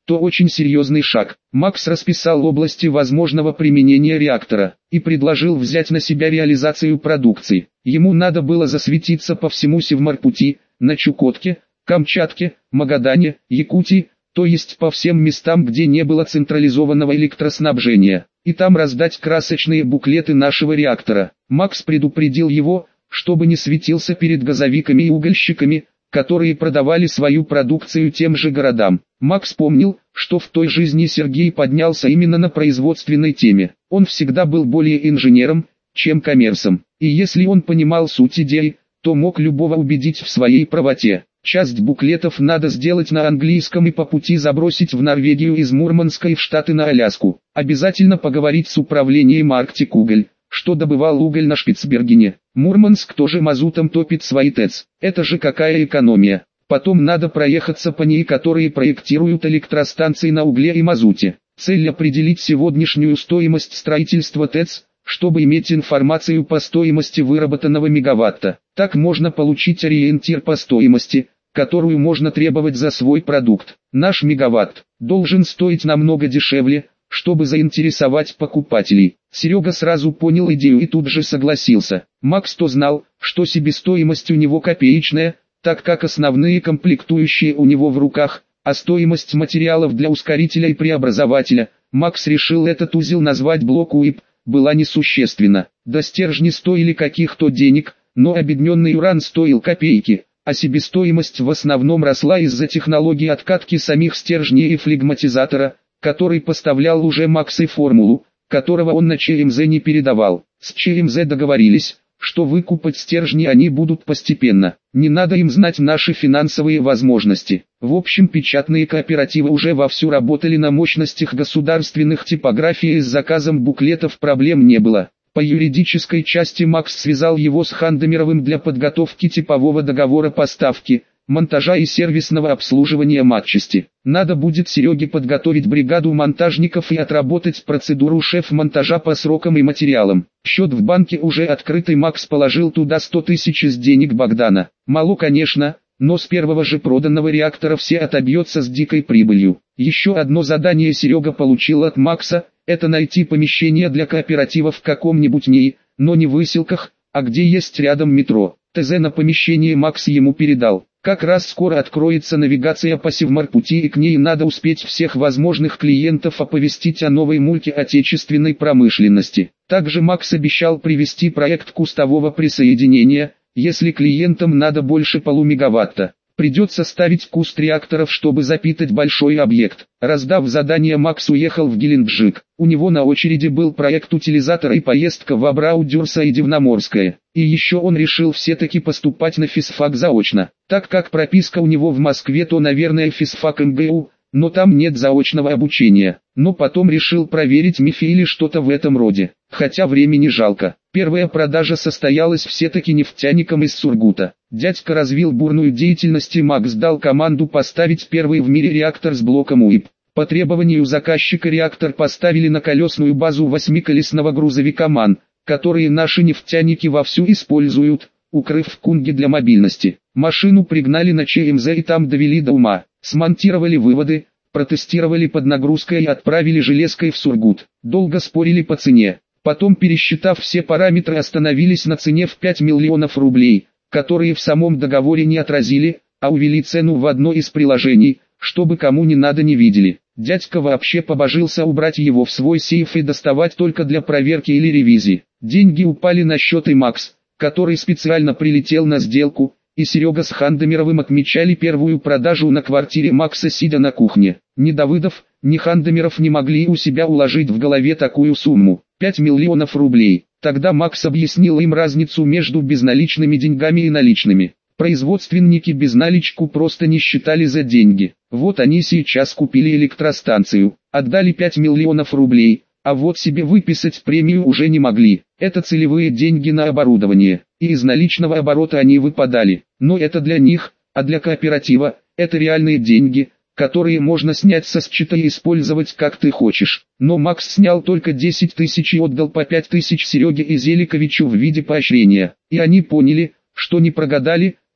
то очень серьезный шаг. Макс расписал области возможного применения реактора и предложил взять на себя реализацию продукции. Ему надо было засветиться по всему Севморпути, на Чукотке, Камчатке, Магадане, Якутии, то есть по всем местам, где не было централизованного электроснабжения, и там раздать красочные буклеты нашего реактора. Макс предупредил его, чтобы не светился перед газовиками и угольщиками, которые продавали свою продукцию тем же городам. Макс помнил, что в той жизни Сергей поднялся именно на производственной теме. Он всегда был более инженером, чем коммерсом, и если он понимал суть идеи, то мог любого убедить в своей правоте. Часть буклетов надо сделать на английском и по пути забросить в Норвегию из Мурманска и в Штаты на Аляску. Обязательно поговорить с управлением Арктик Уголь, что добывал уголь на Шпицбергене. Мурманск тоже мазутом топит свои ТЭЦ. Это же какая экономия. Потом надо проехаться по ней, которые проектируют электростанции на угле и мазуте. Цель определить сегодняшнюю стоимость строительства ТЭЦ, чтобы иметь информацию по стоимости выработанного мегаватта. Так можно получить ориентир по стоимости, которую можно требовать за свой продукт. Наш мегаватт должен стоить намного дешевле, чтобы заинтересовать покупателей. Серега сразу понял идею и тут же согласился. Макс-то знал, что себестоимость у него копеечная, так как основные комплектующие у него в руках, а стоимость материалов для ускорителя и преобразователя, Макс решил этот узел назвать блок УИП, была несущественна. Да стержни стоили каких-то денег, но обедненный уран стоил копейки, а себестоимость в основном росла из-за технологии откатки самих стержней и флегматизатора, который поставлял уже Макс и формулу, которого он на ЧМЗ не передавал. С ЧМЗ договорились, что выкупать стержни они будут постепенно, не надо им знать наши финансовые возможности. В общем, печатные кооперативы уже вовсю работали на мощностях государственных типографий, и с заказом буклетов проблем не было. По юридической части Макс связал его с Хандемировым для подготовки типового договора поставки, монтажа и сервисного обслуживания матчасти. Надо будет Сереге подготовить бригаду монтажников и отработать процедуру шеф-монтажа по срокам и материалам. Счет в банке уже открытый, Макс положил туда сто тысяч из денег Богдана. Мало, конечно, но с первого же проданного реактора все отобьется с дикой прибылью. Еще одно задание Серега получил от Макса, это найти помещение для кооператива в каком-нибудь НИИ, но не в выселках, а где есть рядом метро. ТЗ на помещение Макс ему передал. Как раз скоро откроется навигация по Севморпути, и к ней надо успеть всех возможных клиентов оповестить о новой мульке отечественной промышленности. Также Макс обещал привести проект кустового присоединения, если клиентам надо больше полумегаватта. Придется ставить куст реакторов, чтобы запитать большой объект. Раздав задание, Макс уехал в Геленджик. У него на очереди был проект утилизатора и поездка в Абрау-Дюрса и Дивноморское. И еще он решил все-таки поступать на физфак заочно. Так как прописка у него в Москве, то, наверное, физфак эм гэ у, но там нет заочного обучения. Но потом решил проверить МИФИ или что-то в этом роде. Хотя времени жалко. Первая продажа состоялась все-таки нефтяникам из Сургута. Дядька развил бурную деятельность, и Макс дал команду поставить первый в мире реактор с блоком УИП. По требованию заказчика реактор поставили на колесную базу восьмиколесного грузовика МАН, которые наши нефтяники вовсю используют, укрыв в Кунге для мобильности. Машину пригнали на ЧМЗ и там довели до ума. Смонтировали выводы, протестировали под нагрузкой и отправили железкой в Сургут. Долго спорили по цене. Потом, пересчитав все параметры, остановились на цене в пять миллионов рублей, которые в самом договоре не отразили, а увели цену в одно из приложений, чтобы кому не надо не видели. Дядька вообще побожился убрать его в свой сейф и доставать только для проверки или ревизии. Деньги упали на счет, и Макс, который специально прилетел на сделку, и Серега с Хандемировым отмечали первую продажу на квартире Макса, сидя на кухне. Ни Давыдов, ни Хандемиров не могли у себя уложить в голове такую сумму. пять миллионов рублей. Тогда Макс объяснил им разницу между безналичными деньгами и наличными. Производственники безналичку просто не считали за деньги. Вот они сейчас купили электростанцию, отдали пять миллионов рублей, а вот себе выписать премию уже не могли. Это целевые деньги на оборудование, и из наличного оборота они выпадали. Но это для них, а для кооператива, это реальные деньги, которые можно снять со счета и использовать как ты хочешь. Но Макс снял только десять тысяч и отдал по пять тысяч Сереге и Зеликовичу в виде поощрения. И они поняли, что не прогадали,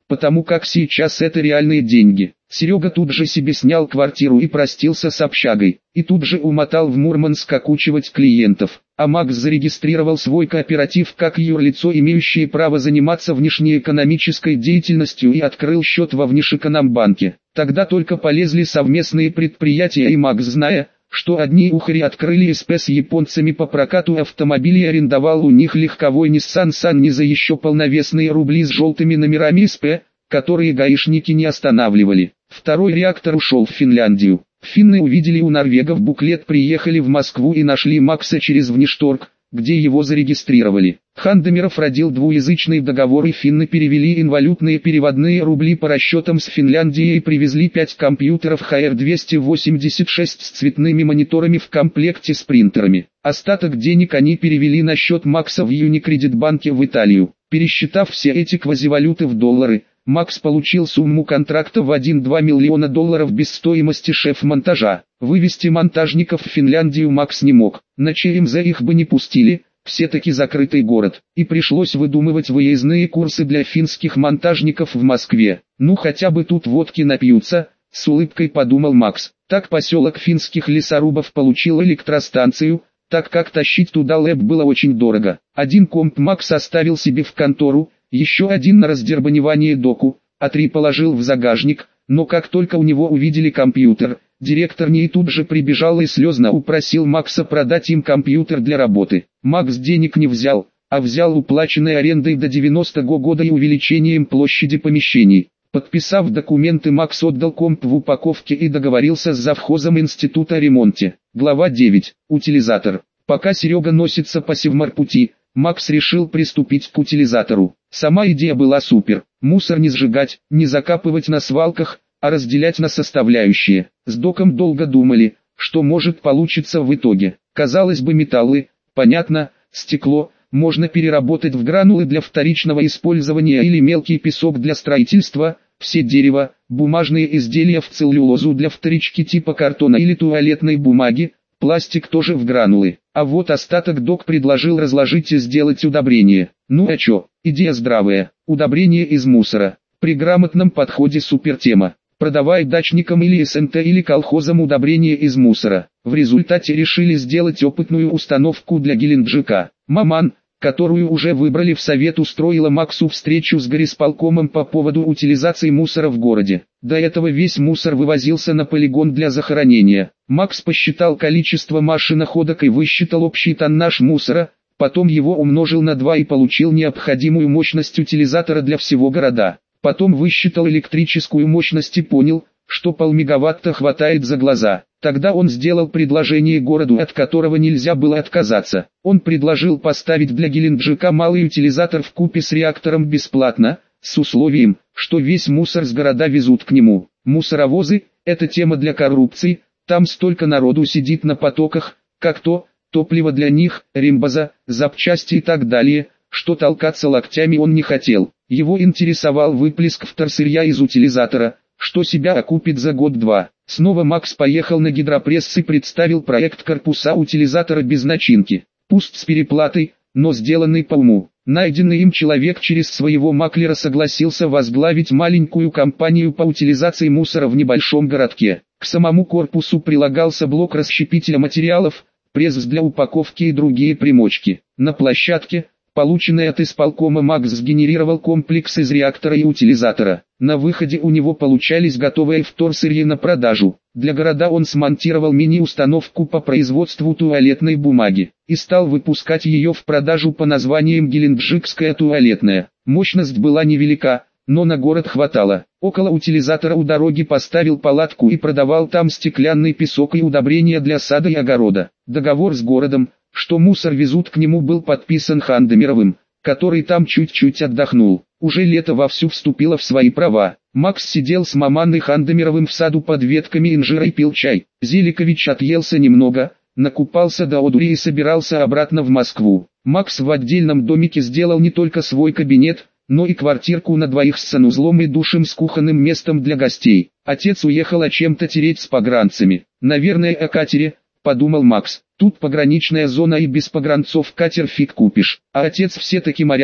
потому как сейчас это реальные деньги. Серега тут же себе снял квартиру и простился с общагой, и тут же умотал в Мурманск окучивать клиентов. А Макс зарегистрировал свой кооператив как юрлицо, имеющее право заниматься внешнеэкономической деятельностью, и открыл счет во Внешэкономбанке. Тогда только полезли совместные предприятия, и Макс, зная, что одни ухари открыли СП с японцами по прокату автомобилей, арендовал у них легковой Nissan Sunny за еще полновесные рубли с желтыми номерами СП, которые гаишники не останавливали. Второй реактор ушел в Финляндию. Финны увидели у норвегов буклет, приехали в Москву и нашли Макса через Внешторг, где его зарегистрировали. Хандемиров родил двуязычный договор, и финны перевели инвалютные переводные рубли по расчетам с Финляндии и привезли пять компьютеров эйч ар двести восемьдесят шесть с цветными мониторами в комплекте с принтерами. Остаток денег они перевели на счет Макса в Unicredit банке в Италию. Пересчитав все эти квазивалюты в доллары, Макс получил сумму контракта в один-два миллиона долларов без стоимости шеф-монтажа. Вывести монтажников в Финляндию Макс не мог, на ЧМЗ их бы не пустили, все-таки закрытый город, и пришлось выдумывать выездные курсы для финских монтажников в Москве. Ну хотя бы тут водки напьются, с улыбкой подумал Макс. Так поселок финских лесорубов получил электростанцию, так как тащить туда лэп было очень дорого. Один комп Макс оставил себе в контору, еще один на раздербанивание доку, а три положил в загажник, но как только у него увидели компьютер, директор НИИ тут же прибежал и слезно упросил Макса продать им компьютер для работы. Макс денег не взял, а взял уплаченной арендой до девяностого года и увеличением площади помещений. Подписав документы, Макс отдал комп в упаковке и договорился с завхозом института о ремонте. Глава девять. Утилизатор. Пока Серега носится по Севморпути, Макс решил приступить к утилизатору. Сама идея была супер. Мусор не сжигать, не закапывать на свалках, а разделять на составляющие. С доком долго думали, что может получиться в итоге. Казалось бы, металлы, понятно, стекло, можно переработать в гранулы для вторичного использования или мелкий песок для строительства, все дерево, бумажные изделия в целлюлозу для вторички типа картона или туалетной бумаги, пластик тоже в гранулы. А вот остаток док предложил разложить и сделать удобрение. Ну а чё, идея здравая, удобрение из мусора. При грамотном подходе супер тема. Продавай дачникам или СНТ или колхозам удобрение из мусора. В результате решили сделать опытную установку для Геленджика. Маман, которую уже выбрали в совет, устроила Максу встречу с горисполкомом по поводу утилизации мусора в городе. До этого весь мусор вывозился на полигон для захоронения. Макс посчитал количество машиноходок и высчитал общий тоннаж мусора, потом его умножил на два и получил необходимую мощность утилизатора для всего города. Потом высчитал электрическую мощность и понял, что полмегаватта хватает за глаза. Тогда он сделал предложение городу, от которого нельзя было отказаться. Он предложил поставить для Геленджика малый утилизатор вкупе с реактором бесплатно, с условием, что весь мусор с города везут к нему. Мусоровозы – это тема для коррупции, там столько народу сидит на потоках, как то, топливо для них, рембаза, запчасти и так далее, что толкаться локтями он не хотел. Его интересовал выплеск вторсырья из утилизатора, что себя окупит за год-два. Снова Макс поехал на гидропресс и представил проект корпуса утилизатора без начинки. Пусть с переплатой, но сделанный по уму. Найденный им человек через своего маклера согласился возглавить маленькую компанию по утилизации мусора в небольшом городке. К самому корпусу прилагался блок расщепителя материалов, пресс для упаковки и другие примочки. На площадке, полученный от исполкома, Макс сгенерировал комплекс из реактора и утилизатора. На выходе у него получались готовые вторсырье на продажу. Для города он смонтировал мини-установку по производству туалетной бумаги и стал выпускать ее в продажу по названиям «Геленджикская туалетная». Мощность была невелика, но на город хватало. Около утилизатора у дороги поставил палатку и продавал там стеклянный песок и удобрения для сада и огорода. Договор с городом, что мусор везут к нему, был подписан Хандемировым, который там чуть-чуть отдохнул. Уже лето вовсю вступило в свои права. Макс сидел с Маманой Хандемировым в саду под ветками инжира и пил чай. Зеликович отъелся немного, накупался до одури и собирался обратно в Москву. Макс в отдельном домике сделал не только свой кабинет, но и квартирку на двоих с санузлом и душем с кухонным местом для гостей. Отец уехал о чем-то тереть с погранцами. Наверное, о катере, подумал Макс. Тут пограничная зона и без погранцов катер фиг купишь. А отец все-таки моряк,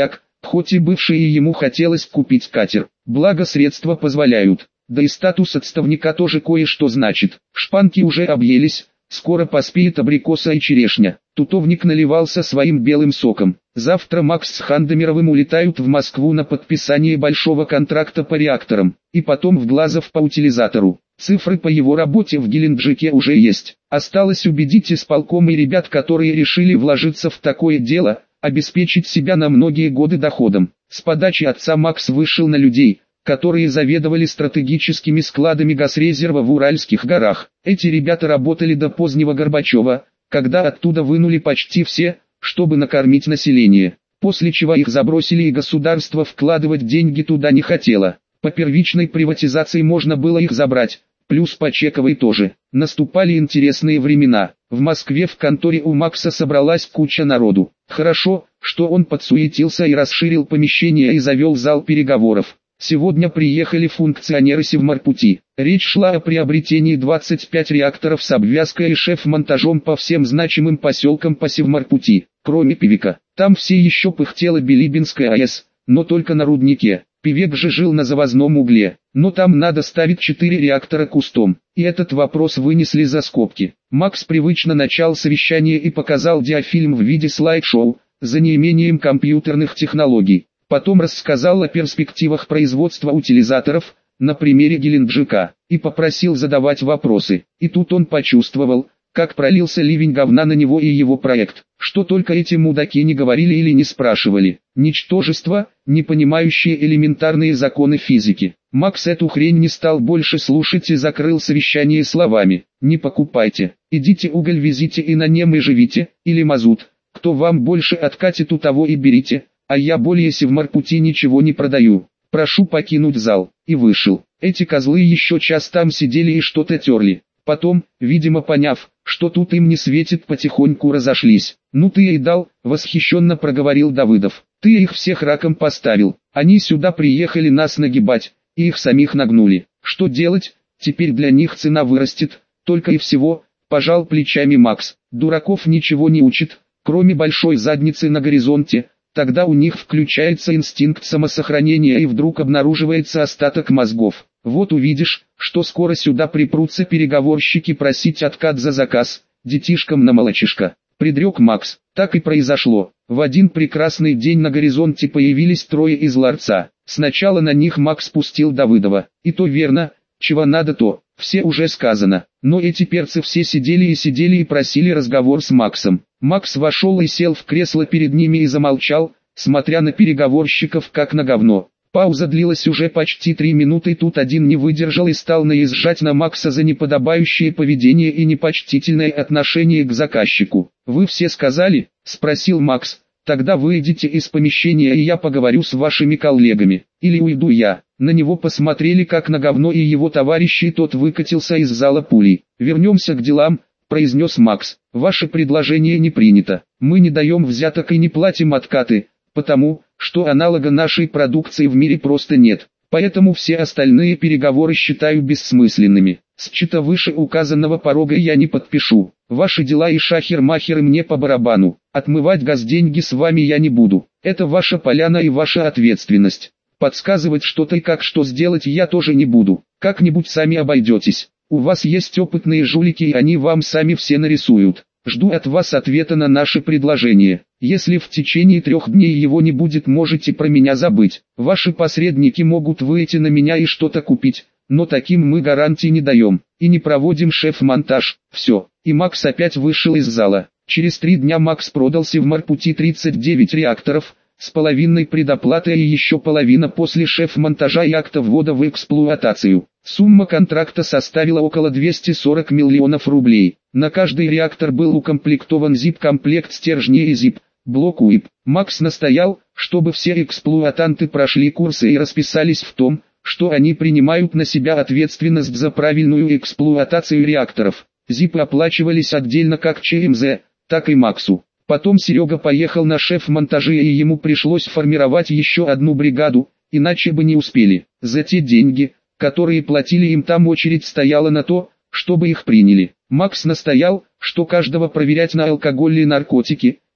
хоть и бывшие ему хотелось купить катер, благо средства позволяют, да и статус отставника тоже кое-что значит. Шпанки уже объелись, скоро поспеет абрикоса и черешня. Тутовник наливался своим белым соком. Завтра Макс с Хандемировым улетают в Москву на подписание большого контракта по реакторам, и потом в Глазов по утилизатору. Цифры по его работе в Геленджике уже есть. Осталось убедить исполком и ребят, которые решили вложиться в такое дело, обеспечить себя на многие годы доходом. С подачи отца Макс вышел на людей, которые заведовали стратегическими складами газрезерва в Уральских горах. Эти ребята работали до позднего Горбачева, когда оттуда вынули почти все, чтобы накормить население. После чего их забросили, и государство вкладывать деньги туда не хотело. По первичной приватизации можно было их забрать, плюс по чековой тоже. Наступали интересные времена. В Москве в конторе у Макса собралась куча народу. Хорошо, что он подсуетился и расширил помещение и завел зал переговоров. Сегодня приехали функционеры Севморпути. Речь шла о приобретении двадцати пяти реакторов с обвязкой и шеф-монтажом по всем значимым поселкам по Севморпути, кроме Певека. Там все еще пыхтела Билибинская АЭС, но только на руднике. Певек же жил на завозном угле, но там надо ставить четыре реактора кустом, и этот вопрос вынесли за скобки. Макс привычно начал совещание и показал диафильм в виде слайд-шоу, за неимением компьютерных технологий. Потом рассказал о перспективах производства утилизаторов, на примере Геленджика, и попросил задавать вопросы. И тут он почувствовал, как пролился ливень говна на него и его проект. Что только эти мудаки не говорили или не спрашивали. Ничтожество, не понимающие элементарные законы физики. Макс эту хрень не стал больше слушать и закрыл совещание словами: «Не покупайте, идите уголь везите и на нем и живите, или мазут. Кто вам больше откатит, у того и берите, а я более Севморпути ничего не продаю. Прошу покинуть зал». И вышел. Эти козлы еще час там сидели и что-то терли. Потом, видимо поняв, что тут им не светит, потихоньку разошлись. «Ну ты и дал», — восхищенно проговорил Давыдов. «Ты их всех раком поставил. Они сюда приехали нас нагибать, и их самих нагнули. Что делать? Теперь для них цена вырастет, только и всего», — пожал плечами Макс. «Дураков ничего не учит, кроме большой задницы на горизонте. Тогда у них включается инстинкт самосохранения и вдруг обнаруживается остаток мозгов. Вот увидишь, что скоро сюда припрутся переговорщики просить откат за заказ, детишкам на молочишко», — предрек Макс. Так и произошло. В один прекрасный день на горизонте появились трое из ларца. Сначала на них Макс пустил Давыдова. И то верно, чего надо то, все уже сказано. Но эти перцы все сидели и сидели и просили разговор с Максом. Макс вошел и сел в кресло перед ними и замолчал, смотря на переговорщиков как на говно. Пауза длилась уже почти три минуты, тут один не выдержал и стал наезжать на Макса за неподобающее поведение и непочтительное отношение к заказчику. «Вы все сказали?» — спросил Макс. «Тогда выйдите из помещения, и я поговорю с вашими коллегами. Или уйду я». На него посмотрели как на говно и его товарищи, и тот выкатился из зала пулей. «Вернемся к делам», — произнес Макс. «Ваше предложение не принято. Мы не даем взяток и не платим откаты, потому что аналога нашей продукции в мире просто нет. Поэтому все остальные переговоры считаю бессмысленными. Счета выше указанного порога я не подпишу. Ваши дела и шахер-махеры мне по барабану. Отмывать госденьги с вами я не буду. Это ваша поляна и ваша ответственность. Подсказывать что-то и как что сделать я тоже не буду. Как-нибудь сами обойдетесь. У вас есть опытные жулики, и они вам сами все нарисуют. Жду от вас ответа на наше предложение. Если в течение трех дней его не будет, можете про меня забыть. Ваши посредники могут выйти на меня и что-то купить, но таким мы гарантий не даем. И не проводим шеф-монтаж. Все». И Макс опять вышел из зала. Через три дня Макс продал Севморпути тридцать девять реакторов, с половиной предоплатой и еще половина после шеф-монтажа и акта ввода в эксплуатацию. Сумма контракта составила около двухсот сорока миллионов рублей. На каждый реактор был укомплектован зип-комплект стержней и зип-блок у и пэ. Макс настоял, чтобы все эксплуатанты прошли курсы и расписались в том, что они принимают на себя ответственность за правильную эксплуатацию реакторов. зипы оплачивались отдельно как че эм зэ, так и Максу. Потом Серега поехал на шеф-монтажи, и ему пришлось формировать еще одну бригаду, иначе бы не успели. За те деньги, которые платили им, там очередь стояла на то, чтобы их приняли. Макс настоял, что каждого проверять на алкоголь и наркотики,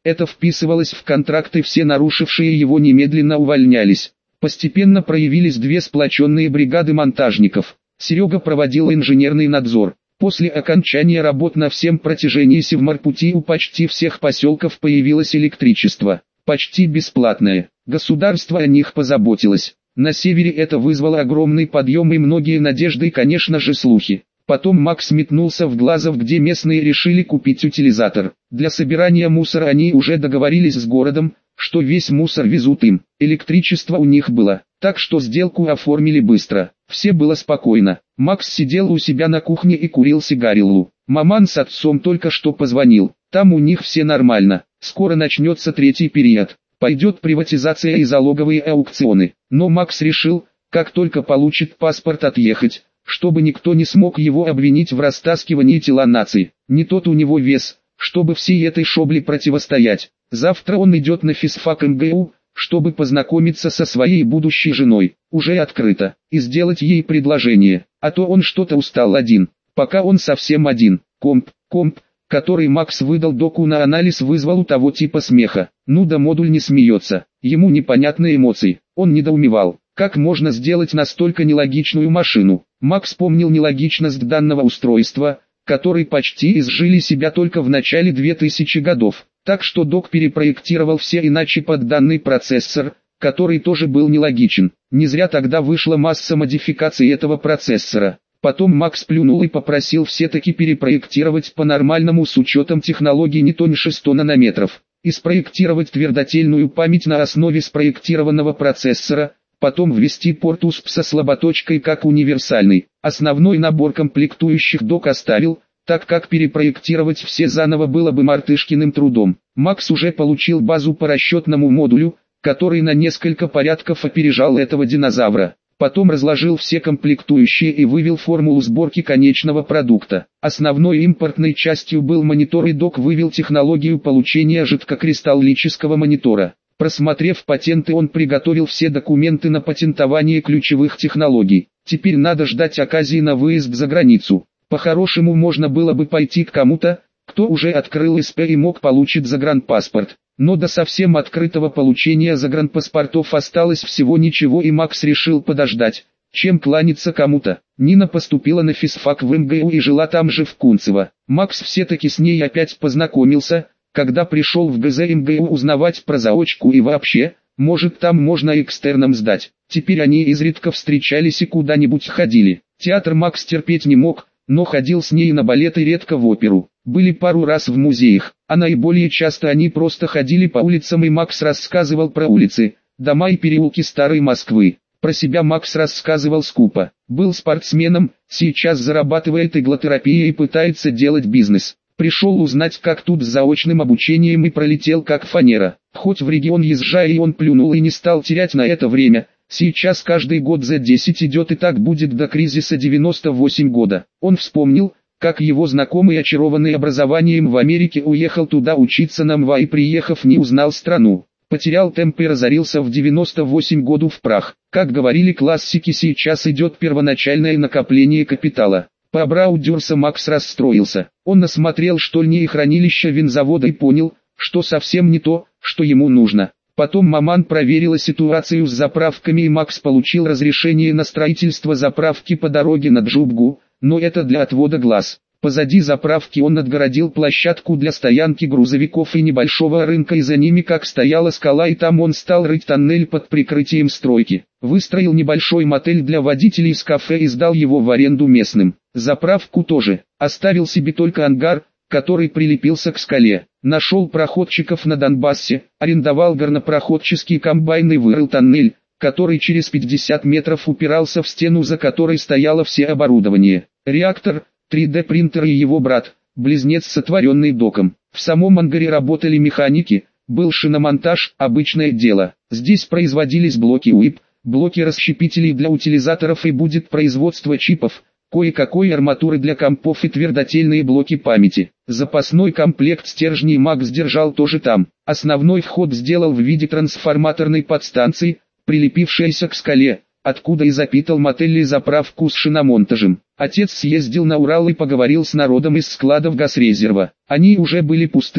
Это вписывалось в контракт, и все нарушившие его немедленно увольнялись. Постепенно проявились две сплоченные бригады монтажников. Серега проводил инженерный надзор. После окончания работ на всем протяжении Севморпути у почти всех поселков появилось электричество. Почти бесплатное. Государство о них позаботилось. На севере это вызвало огромный подъем и многие надежды и, конечно же, слухи. Потом Макс метнулся в Глазов, где местные решили купить утилизатор. Для собирания мусора они уже договорились с городом, что весь мусор везут им. Электричество у них было, так что сделку оформили быстро. Все было спокойно. Макс сидел у себя на кухне и курил сигариллу. Маман с отцом только что позвонил. Там у них все нормально. Скоро начнется третий период. Пойдет приватизация и залоговые аукционы. Но Макс решил, как только получит паспорт, отъехать, чтобы никто не смог его обвинить в растаскивании тела нации. Не тот у него вес, чтобы всей этой шобле противостоять. Завтра он идет на физфак эм гэ у, чтобы познакомиться со своей будущей женой, уже открыто, и сделать ей предложение. А то он что-то устал один. Пока он совсем один. Комп, комп, который Макс выдал доку на анализ, вызвал у того типа смеха. Ну да модуль не смеется, ему непонятны эмоции. Он недоумевал, как можно сделать настолько нелогичную машину. Макс помнил нелогичность данного устройства, который почти изжили себя только в начале двухтысячных годов. Так что док перепроектировал все иначе под данный процессор, который тоже был нелогичен. Не зря тогда вышла масса модификаций этого процессора. Потом Макс плюнул и попросил все-таки перепроектировать по-нормальному с учетом технологий не тоньше ста нанометров. И спроектировать твердотельную память на основе спроектированного процессора, потом ввести порт ю эс би со слаботочкой как универсальный. Основной набор комплектующих док оставил, так как перепроектировать все заново было бы мартышкиным трудом. Макс уже получил базу по расчетному модулю, который на несколько порядков опережал этого динозавра. Потом разложил все комплектующие и вывел формулу сборки конечного продукта. Основной импортной частью был монитор, и док вывел технологию получения жидкокристаллического монитора. Просмотрев патенты, он приготовил все документы на патентование ключевых технологий. Теперь надо ждать оказии на выезд за границу. По-хорошему можно было бы пойти к кому-то, кто уже открыл эс пэ и мог получить загранпаспорт. Но до совсем открытого получения загранпаспортов осталось всего ничего, и Макс решил подождать, чем кланяться кому-то. Нина поступила на физфак в эм гэ у и жила там же в Кунцево. Макс все-таки с ней опять познакомился, когда пришел в гэ зэ эм гэ у узнавать про заочку и вообще, может, там можно экстерном сдать. Теперь они изредка встречались и куда-нибудь ходили. Театр Макс терпеть не мог, но ходил с ней на балет и редко в оперу. Были пару раз в музеях, а наиболее часто они просто ходили по улицам, и Макс рассказывал про улицы, дома и переулки старой Москвы. Про себя Макс рассказывал скупо. Был спортсменом, сейчас зарабатывает иглотерапией и пытается делать бизнес. Пришел узнать, как тут с заочным обучением, и пролетел как фанера. Хоть в регион езжая, и он плюнул и не стал терять на это время. Сейчас каждый год за десять идет, и так будет до кризиса девяносто восемь года. Он вспомнил, как его знакомый, очарованный образованием в Америке, уехал туда учиться на эм вэ а и, приехав, не узнал страну. Потерял темп и разорился в девяносто восемь году в прах. Как говорили классики, сейчас идет первоначальное накопление капитала. По Браудерса Макс расстроился. Он осмотрел штольни и хранилища винзавода и понял, что совсем не то, что ему нужно. Потом маман проверила ситуацию с заправками, и Макс получил разрешение на строительство заправки по дороге на Джубгу, но это для отвода глаз. Позади заправки он отгородил площадку для стоянки грузовиков и небольшого рынка, и за ними как стояла скала, и там он стал рыть тоннель под прикрытием стройки. Выстроил небольшой мотель для водителей с кафе и сдал его в аренду местным. Заправку тоже. Оставил себе только ангар, который прилепился к скале. Нашел проходчиков на Донбассе, арендовал горнопроходческий комбайн и вырыл тоннель, который через пятьдесят метров упирался в стену, за которой стояло все оборудование. Реактор, три дэ принтер и его брат, близнец, сотворенный доком. В самом ангаре работали механики, был шиномонтаж, обычное дело. Здесь производились блоки у и пэ, блоки расщепителей для утилизаторов, и будет производство чипов, кое-какой арматуры для компов и твердотельные блоки памяти. Запасной комплект стержней Макс держал тоже там. Основной вход сделал в виде трансформаторной подстанции, прилепившейся к скале, откуда и запитал мотель и заправку с шиномонтажем. Отец съездил на Урал и поговорил с народом из складов газрезерва. Они уже были пустые,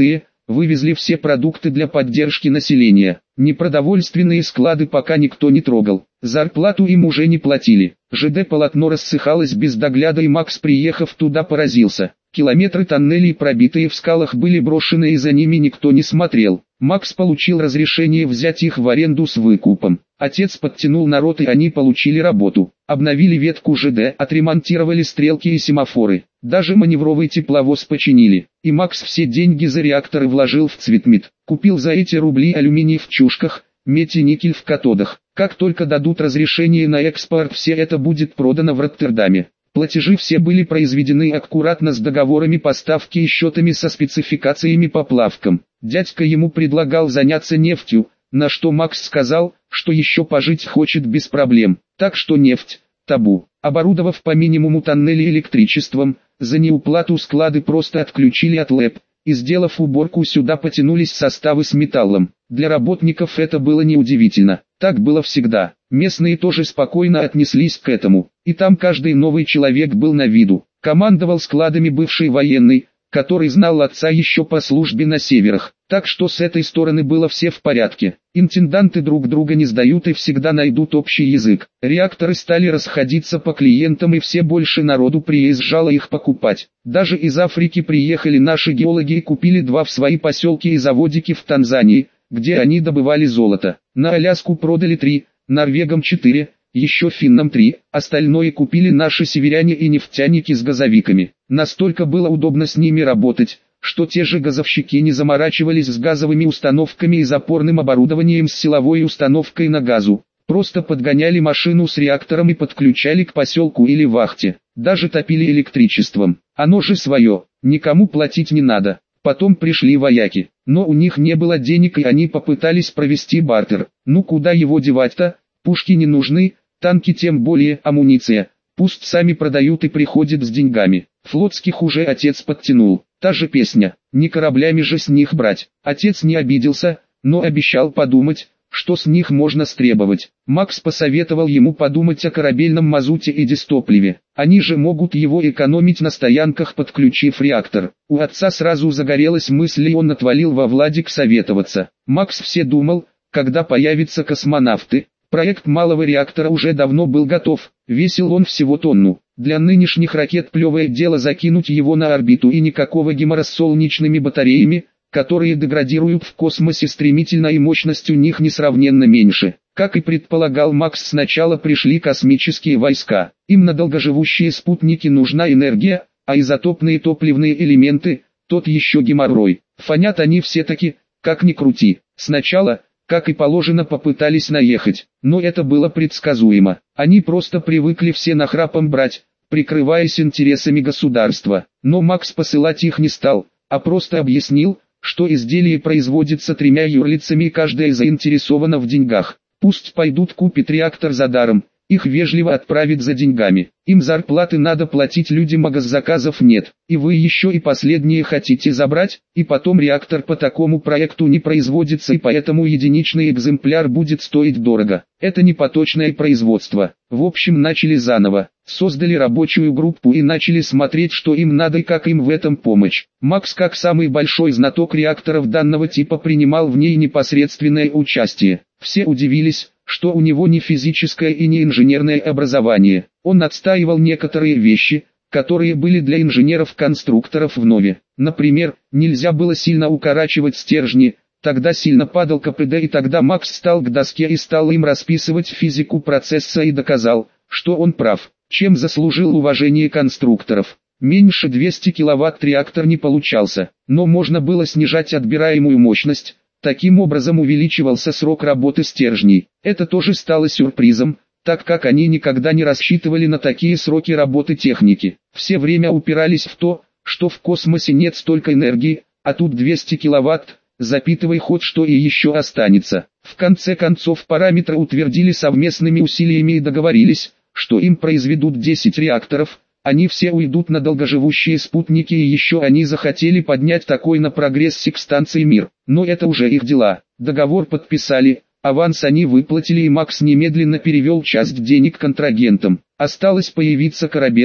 вывезли все продукты для поддержки населения. Непродовольственные склады пока никто не трогал. Зарплату им уже не платили. ЖД-полотно рассыхалось без догляда, и Макс, приехав туда, поразился. Километры тоннелей, пробитые в скалах, были брошены, и за ними никто не смотрел. Макс получил разрешение взять их в аренду с выкупом. Отец подтянул народ, и они получили работу. Обновили ветку ЖД, отремонтировали стрелки и семафоры. Даже маневровый тепловоз починили. И Макс все деньги за реакторы вложил в Цветмет. Купил за эти рубли алюминий в чушках, медь и никель в катодах. Как только дадут разрешение на экспорт, все это будет продано в Роттердаме. Платежи все были произведены аккуратно, с договорами поставки и счетами, со спецификациями по плавкам. Дядька ему предлагал заняться нефтью, на что Макс сказал, что еще пожить хочет без проблем. Так что нефть – табу. Оборудовав по минимуму тоннели электричеством, за неуплату склады просто отключили от ЛЭП, и, сделав уборку, сюда потянулись составы с металлом. Для работников это было неудивительно. Так было всегда. Местные тоже спокойно отнеслись к этому. И там каждый новый человек был на виду. Командовал складами бывший военный, который знал отца еще по службе на северах. Так что с этой стороны было все в порядке. Интенданты друг друга не сдают и всегда найдут общий язык. Реакторы стали расходиться по клиентам, и все больше народу приезжало их покупать. Даже из Африки приехали наши геологи и купили два в свои поселки и заводики в Танзании, где они добывали золото. На Аляску продали три, норвегам четыре, еще финнам три, остальное купили наши северяне и нефтяники с газовиками. Настолько было удобно с ними работать, что те же газовщики не заморачивались с газовыми установками и запорным оборудованием с силовой установкой на газу. Просто подгоняли машину с реактором и подключали к поселку или вахте. Даже топили электричеством. Оно же свое, никому платить не надо. Потом пришли вояки, но у них не было денег, и они попытались провести бартер. Ну куда его девать-то? Пушки не нужны, танки тем более, амуниция. Пусть сами продают и приходят с деньгами. Флотских уже отец подтянул. Та же песня, не кораблями же с них брать. Отец не обиделся, но обещал подумать, что с них можно стребовать. Макс посоветовал ему подумать о корабельном мазуте и дистопливе. Они же могут его экономить на стоянках, подключив реактор. У отца сразу загорелась мысль, и он отвалил во Владик советоваться. Макс все думал, когда появятся космонавты. Проект малого реактора уже давно был готов, весил он всего тонну. Для нынешних ракет плевое дело закинуть его на орбиту, и никакого гемора с солнечными батареями, которые деградируют в космосе стремительно, и мощность у них несравненно меньше. Как и предполагал Макс, сначала пришли космические войска. Им на долгоживущие спутники нужна энергия, а изотопные топливные элементы – тот еще геморрой. Фонят они все-таки, как ни крути. Сначала, как и положено, попытались наехать, но это было предсказуемо. Они просто привыкли все нахрапом брать, прикрываясь интересами государства. Но Макс посылать их не стал, а просто объяснил, что изделие производится тремя юрлицами, и каждая заинтересована в деньгах. Пусть пойдут купить реактор за даром, их вежливо отправят за деньгами. Им зарплаты надо платить людям, а госзаказов нет. И вы еще и последние хотите забрать, и потом реактор по такому проекту не производится, и поэтому единичный экземпляр будет стоить дорого. Это не поточное производство. В общем, начали заново. Создали рабочую группу и начали смотреть, что им надо и как им в этом помочь. Макс, как самый большой знаток реакторов данного типа, принимал в ней непосредственное участие. Все удивились, что у него не физическое и не инженерное образование. Он отстаивал некоторые вещи, которые были для инженеров-конструкторов вновь. Например, нельзя было сильно укорачивать стержни, тогда сильно падал КПД, и тогда Макс встал к доске и стал им расписывать физику процесса и доказал, что он прав, чем заслужил уважение конструкторов. Меньше двухсот киловатт реактор не получался, но можно было снижать отбираемую мощность. Таким образом увеличивался срок работы стержней. Это тоже стало сюрпризом, так как они никогда не рассчитывали на такие сроки работы техники. Все время упирались в то, что в космосе нет столько энергии, а тут двести киловатт, запитывай хоть что и еще останется. В конце концов параметры утвердили совместными усилиями и договорились, что им произведут десять реакторов. Они все уйдут на долгоживущие спутники, и еще они захотели поднять такой на прогрессе к станции «Мир». Но это уже их дела. Договор подписали, аванс они выплатили, и Макс немедленно перевел часть денег контрагентам. Осталось появиться корабелам,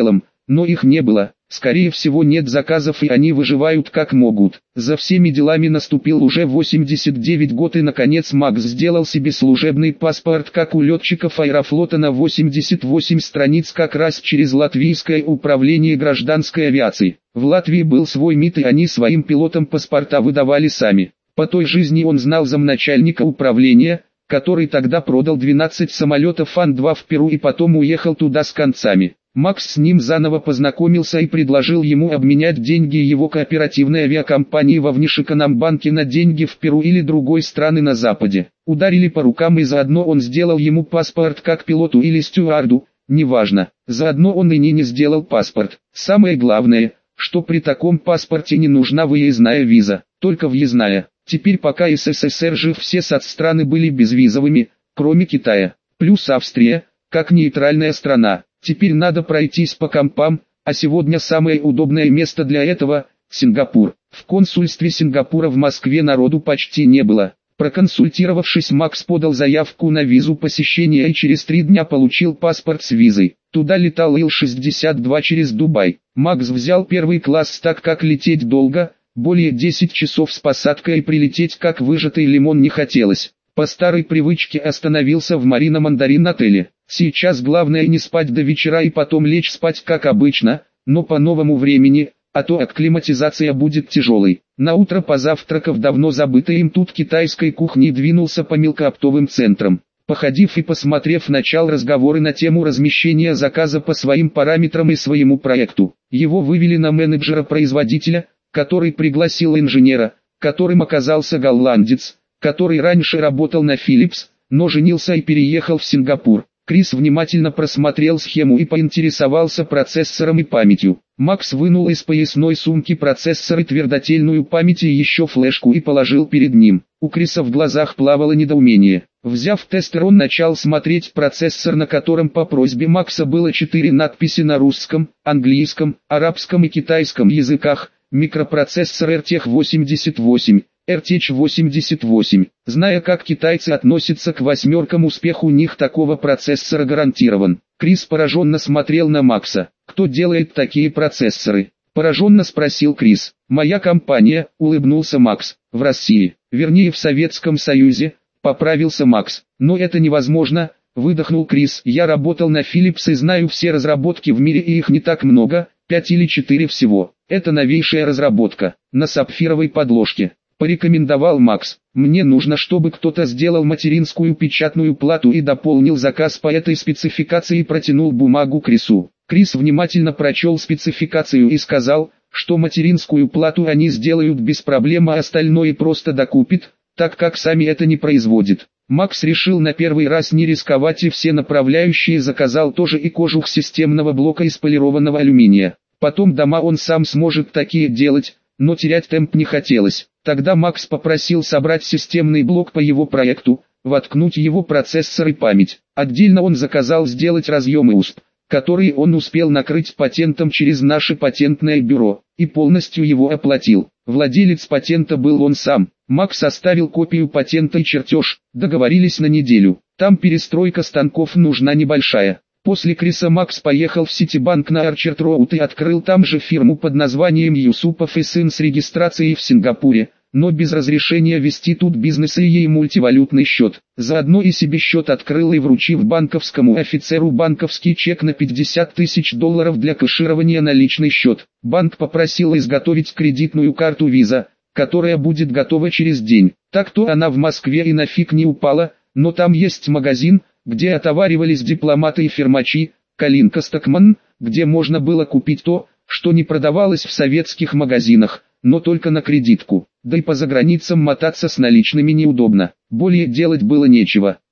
но их не было. Скорее всего нет заказов и они выживают как могут. За всеми делами наступил уже восемьдесят девятый год и наконец Макс сделал себе служебный паспорт как у летчиков Аэрофлота на восемьдесят восемь страниц как раз через Латвийское управление гражданской авиации. В Латвии был свой МИД и они своим пилотам паспорта выдавали сами. По той жизни он знал замначальника управления, который тогда продал двенадцать самолетов Ан два в Перу и потом уехал туда с концами. Макс с ним заново познакомился и предложил ему обменять деньги его кооперативной авиакомпании во Внешэкономбанке на деньги в Перу или другой страны на Западе. Ударили по рукам и заодно он сделал ему паспорт как пилоту или стюарду, неважно. Заодно он и Нине сделал паспорт. Самое главное, что при таком паспорте не нужна выездная виза, только въездная. Теперь пока СССР жив, все соцстраны были безвизовыми, кроме Китая, плюс Австрия, как нейтральная страна. Теперь надо пройтись по компам, а сегодня самое удобное место для этого – Сингапур. В консульстве Сингапура в Москве народу почти не было. Проконсультировавшись, Макс подал заявку на визу посещения и через три дня получил паспорт с визой. Туда летал Ил шестьдесят два через Дубай. Макс взял первый класс, так как лететь долго, более десяти часов с посадкой и прилететь как выжатый лимон не хотелось. По старой привычке остановился в Марина Мандарин отеле. Сейчас главное не спать до вечера и потом лечь спать как обычно, но по новому времени, а то акклиматизация будет тяжелой. Наутро позавтракав давно забытой им тут китайской кухней, двинулся по мелкооптовым центрам. Походив и посмотрев, начал разговоры на тему размещения заказа по своим параметрам и своему проекту. Его вывели на менеджера-производителя, который пригласил инженера, которым оказался голландец, который раньше работал на Philips, но женился и переехал в Сингапур. Крис внимательно просмотрел схему и поинтересовался процессором и памятью. Макс вынул из поясной сумки процессор и твердотельную память и еще флешку и положил перед ним. У Криса в глазах плавало недоумение. Взяв тестер, он начал смотреть процессор, на котором по просьбе Макса было четыре надписи на русском, английском, арабском и китайском языках. Микропроцессор эр ти икс восемьдесят восемь. эр ти эйч восемьдесят восемь. Зная, как китайцы относятся к восьмеркам, успех у них такого процессора гарантирован. Крис пораженно смотрел на Макса. «Кто делает такие процессоры?» – пораженно спросил Крис. «Моя компания», – улыбнулся Макс. «В России, вернее в Советском Союзе», – поправился Макс. «Но это невозможно», – выдохнул Крис. «Я работал на Philips и знаю все разработки в мире, и их не так много, пять или четыре всего. Это новейшая разработка, на сапфировой подложке», — порекомендовал Макс. «Мне нужно, чтобы кто-то сделал материнскую печатную плату и дополнил заказ по этой спецификации», и протянул бумагу Крису. Крис внимательно прочел спецификацию и сказал, что материнскую плату они сделают без проблем, а остальное просто докупит, так как сами это не производят. Макс решил на первый раз не рисковать и все направляющие заказал, тоже и кожух системного блока из полированного алюминия. Потом дома он сам сможет такие делать, но терять темп не хотелось. Тогда Макс попросил собрать системный блок по его проекту, воткнуть его процессор и память. Отдельно он заказал сделать разъемы ю эс би, которые он успел накрыть патентом через наше патентное бюро, и полностью его оплатил. Владелец патента был он сам. Макс составил копию патента и чертеж, договорились на неделю. Там перестройка станков нужна небольшая. После Криса Макс поехал в Ситибанк на Арчерт-Роуд и открыл там же фирму под названием Юсупов и сын с регистрацией в Сингапуре, но без разрешения вести тут бизнес и ей мультивалютный счет. Заодно и себе счет открыл и, вручив банковскому офицеру банковский чек на пятьдесят тысяч долларов для кэширования на личный счет. Банк попросил изготовить кредитную карту Visa, которая будет готова через день. Так-то она в Москве и нафиг не упала, но там есть магазин, где отоваривались дипломаты и фирмачи, Калинка Стокман, где можно было купить то, что не продавалось в советских магазинах, но только на кредитку. Да и по заграницам мотаться с наличными неудобно, более делать было нечего.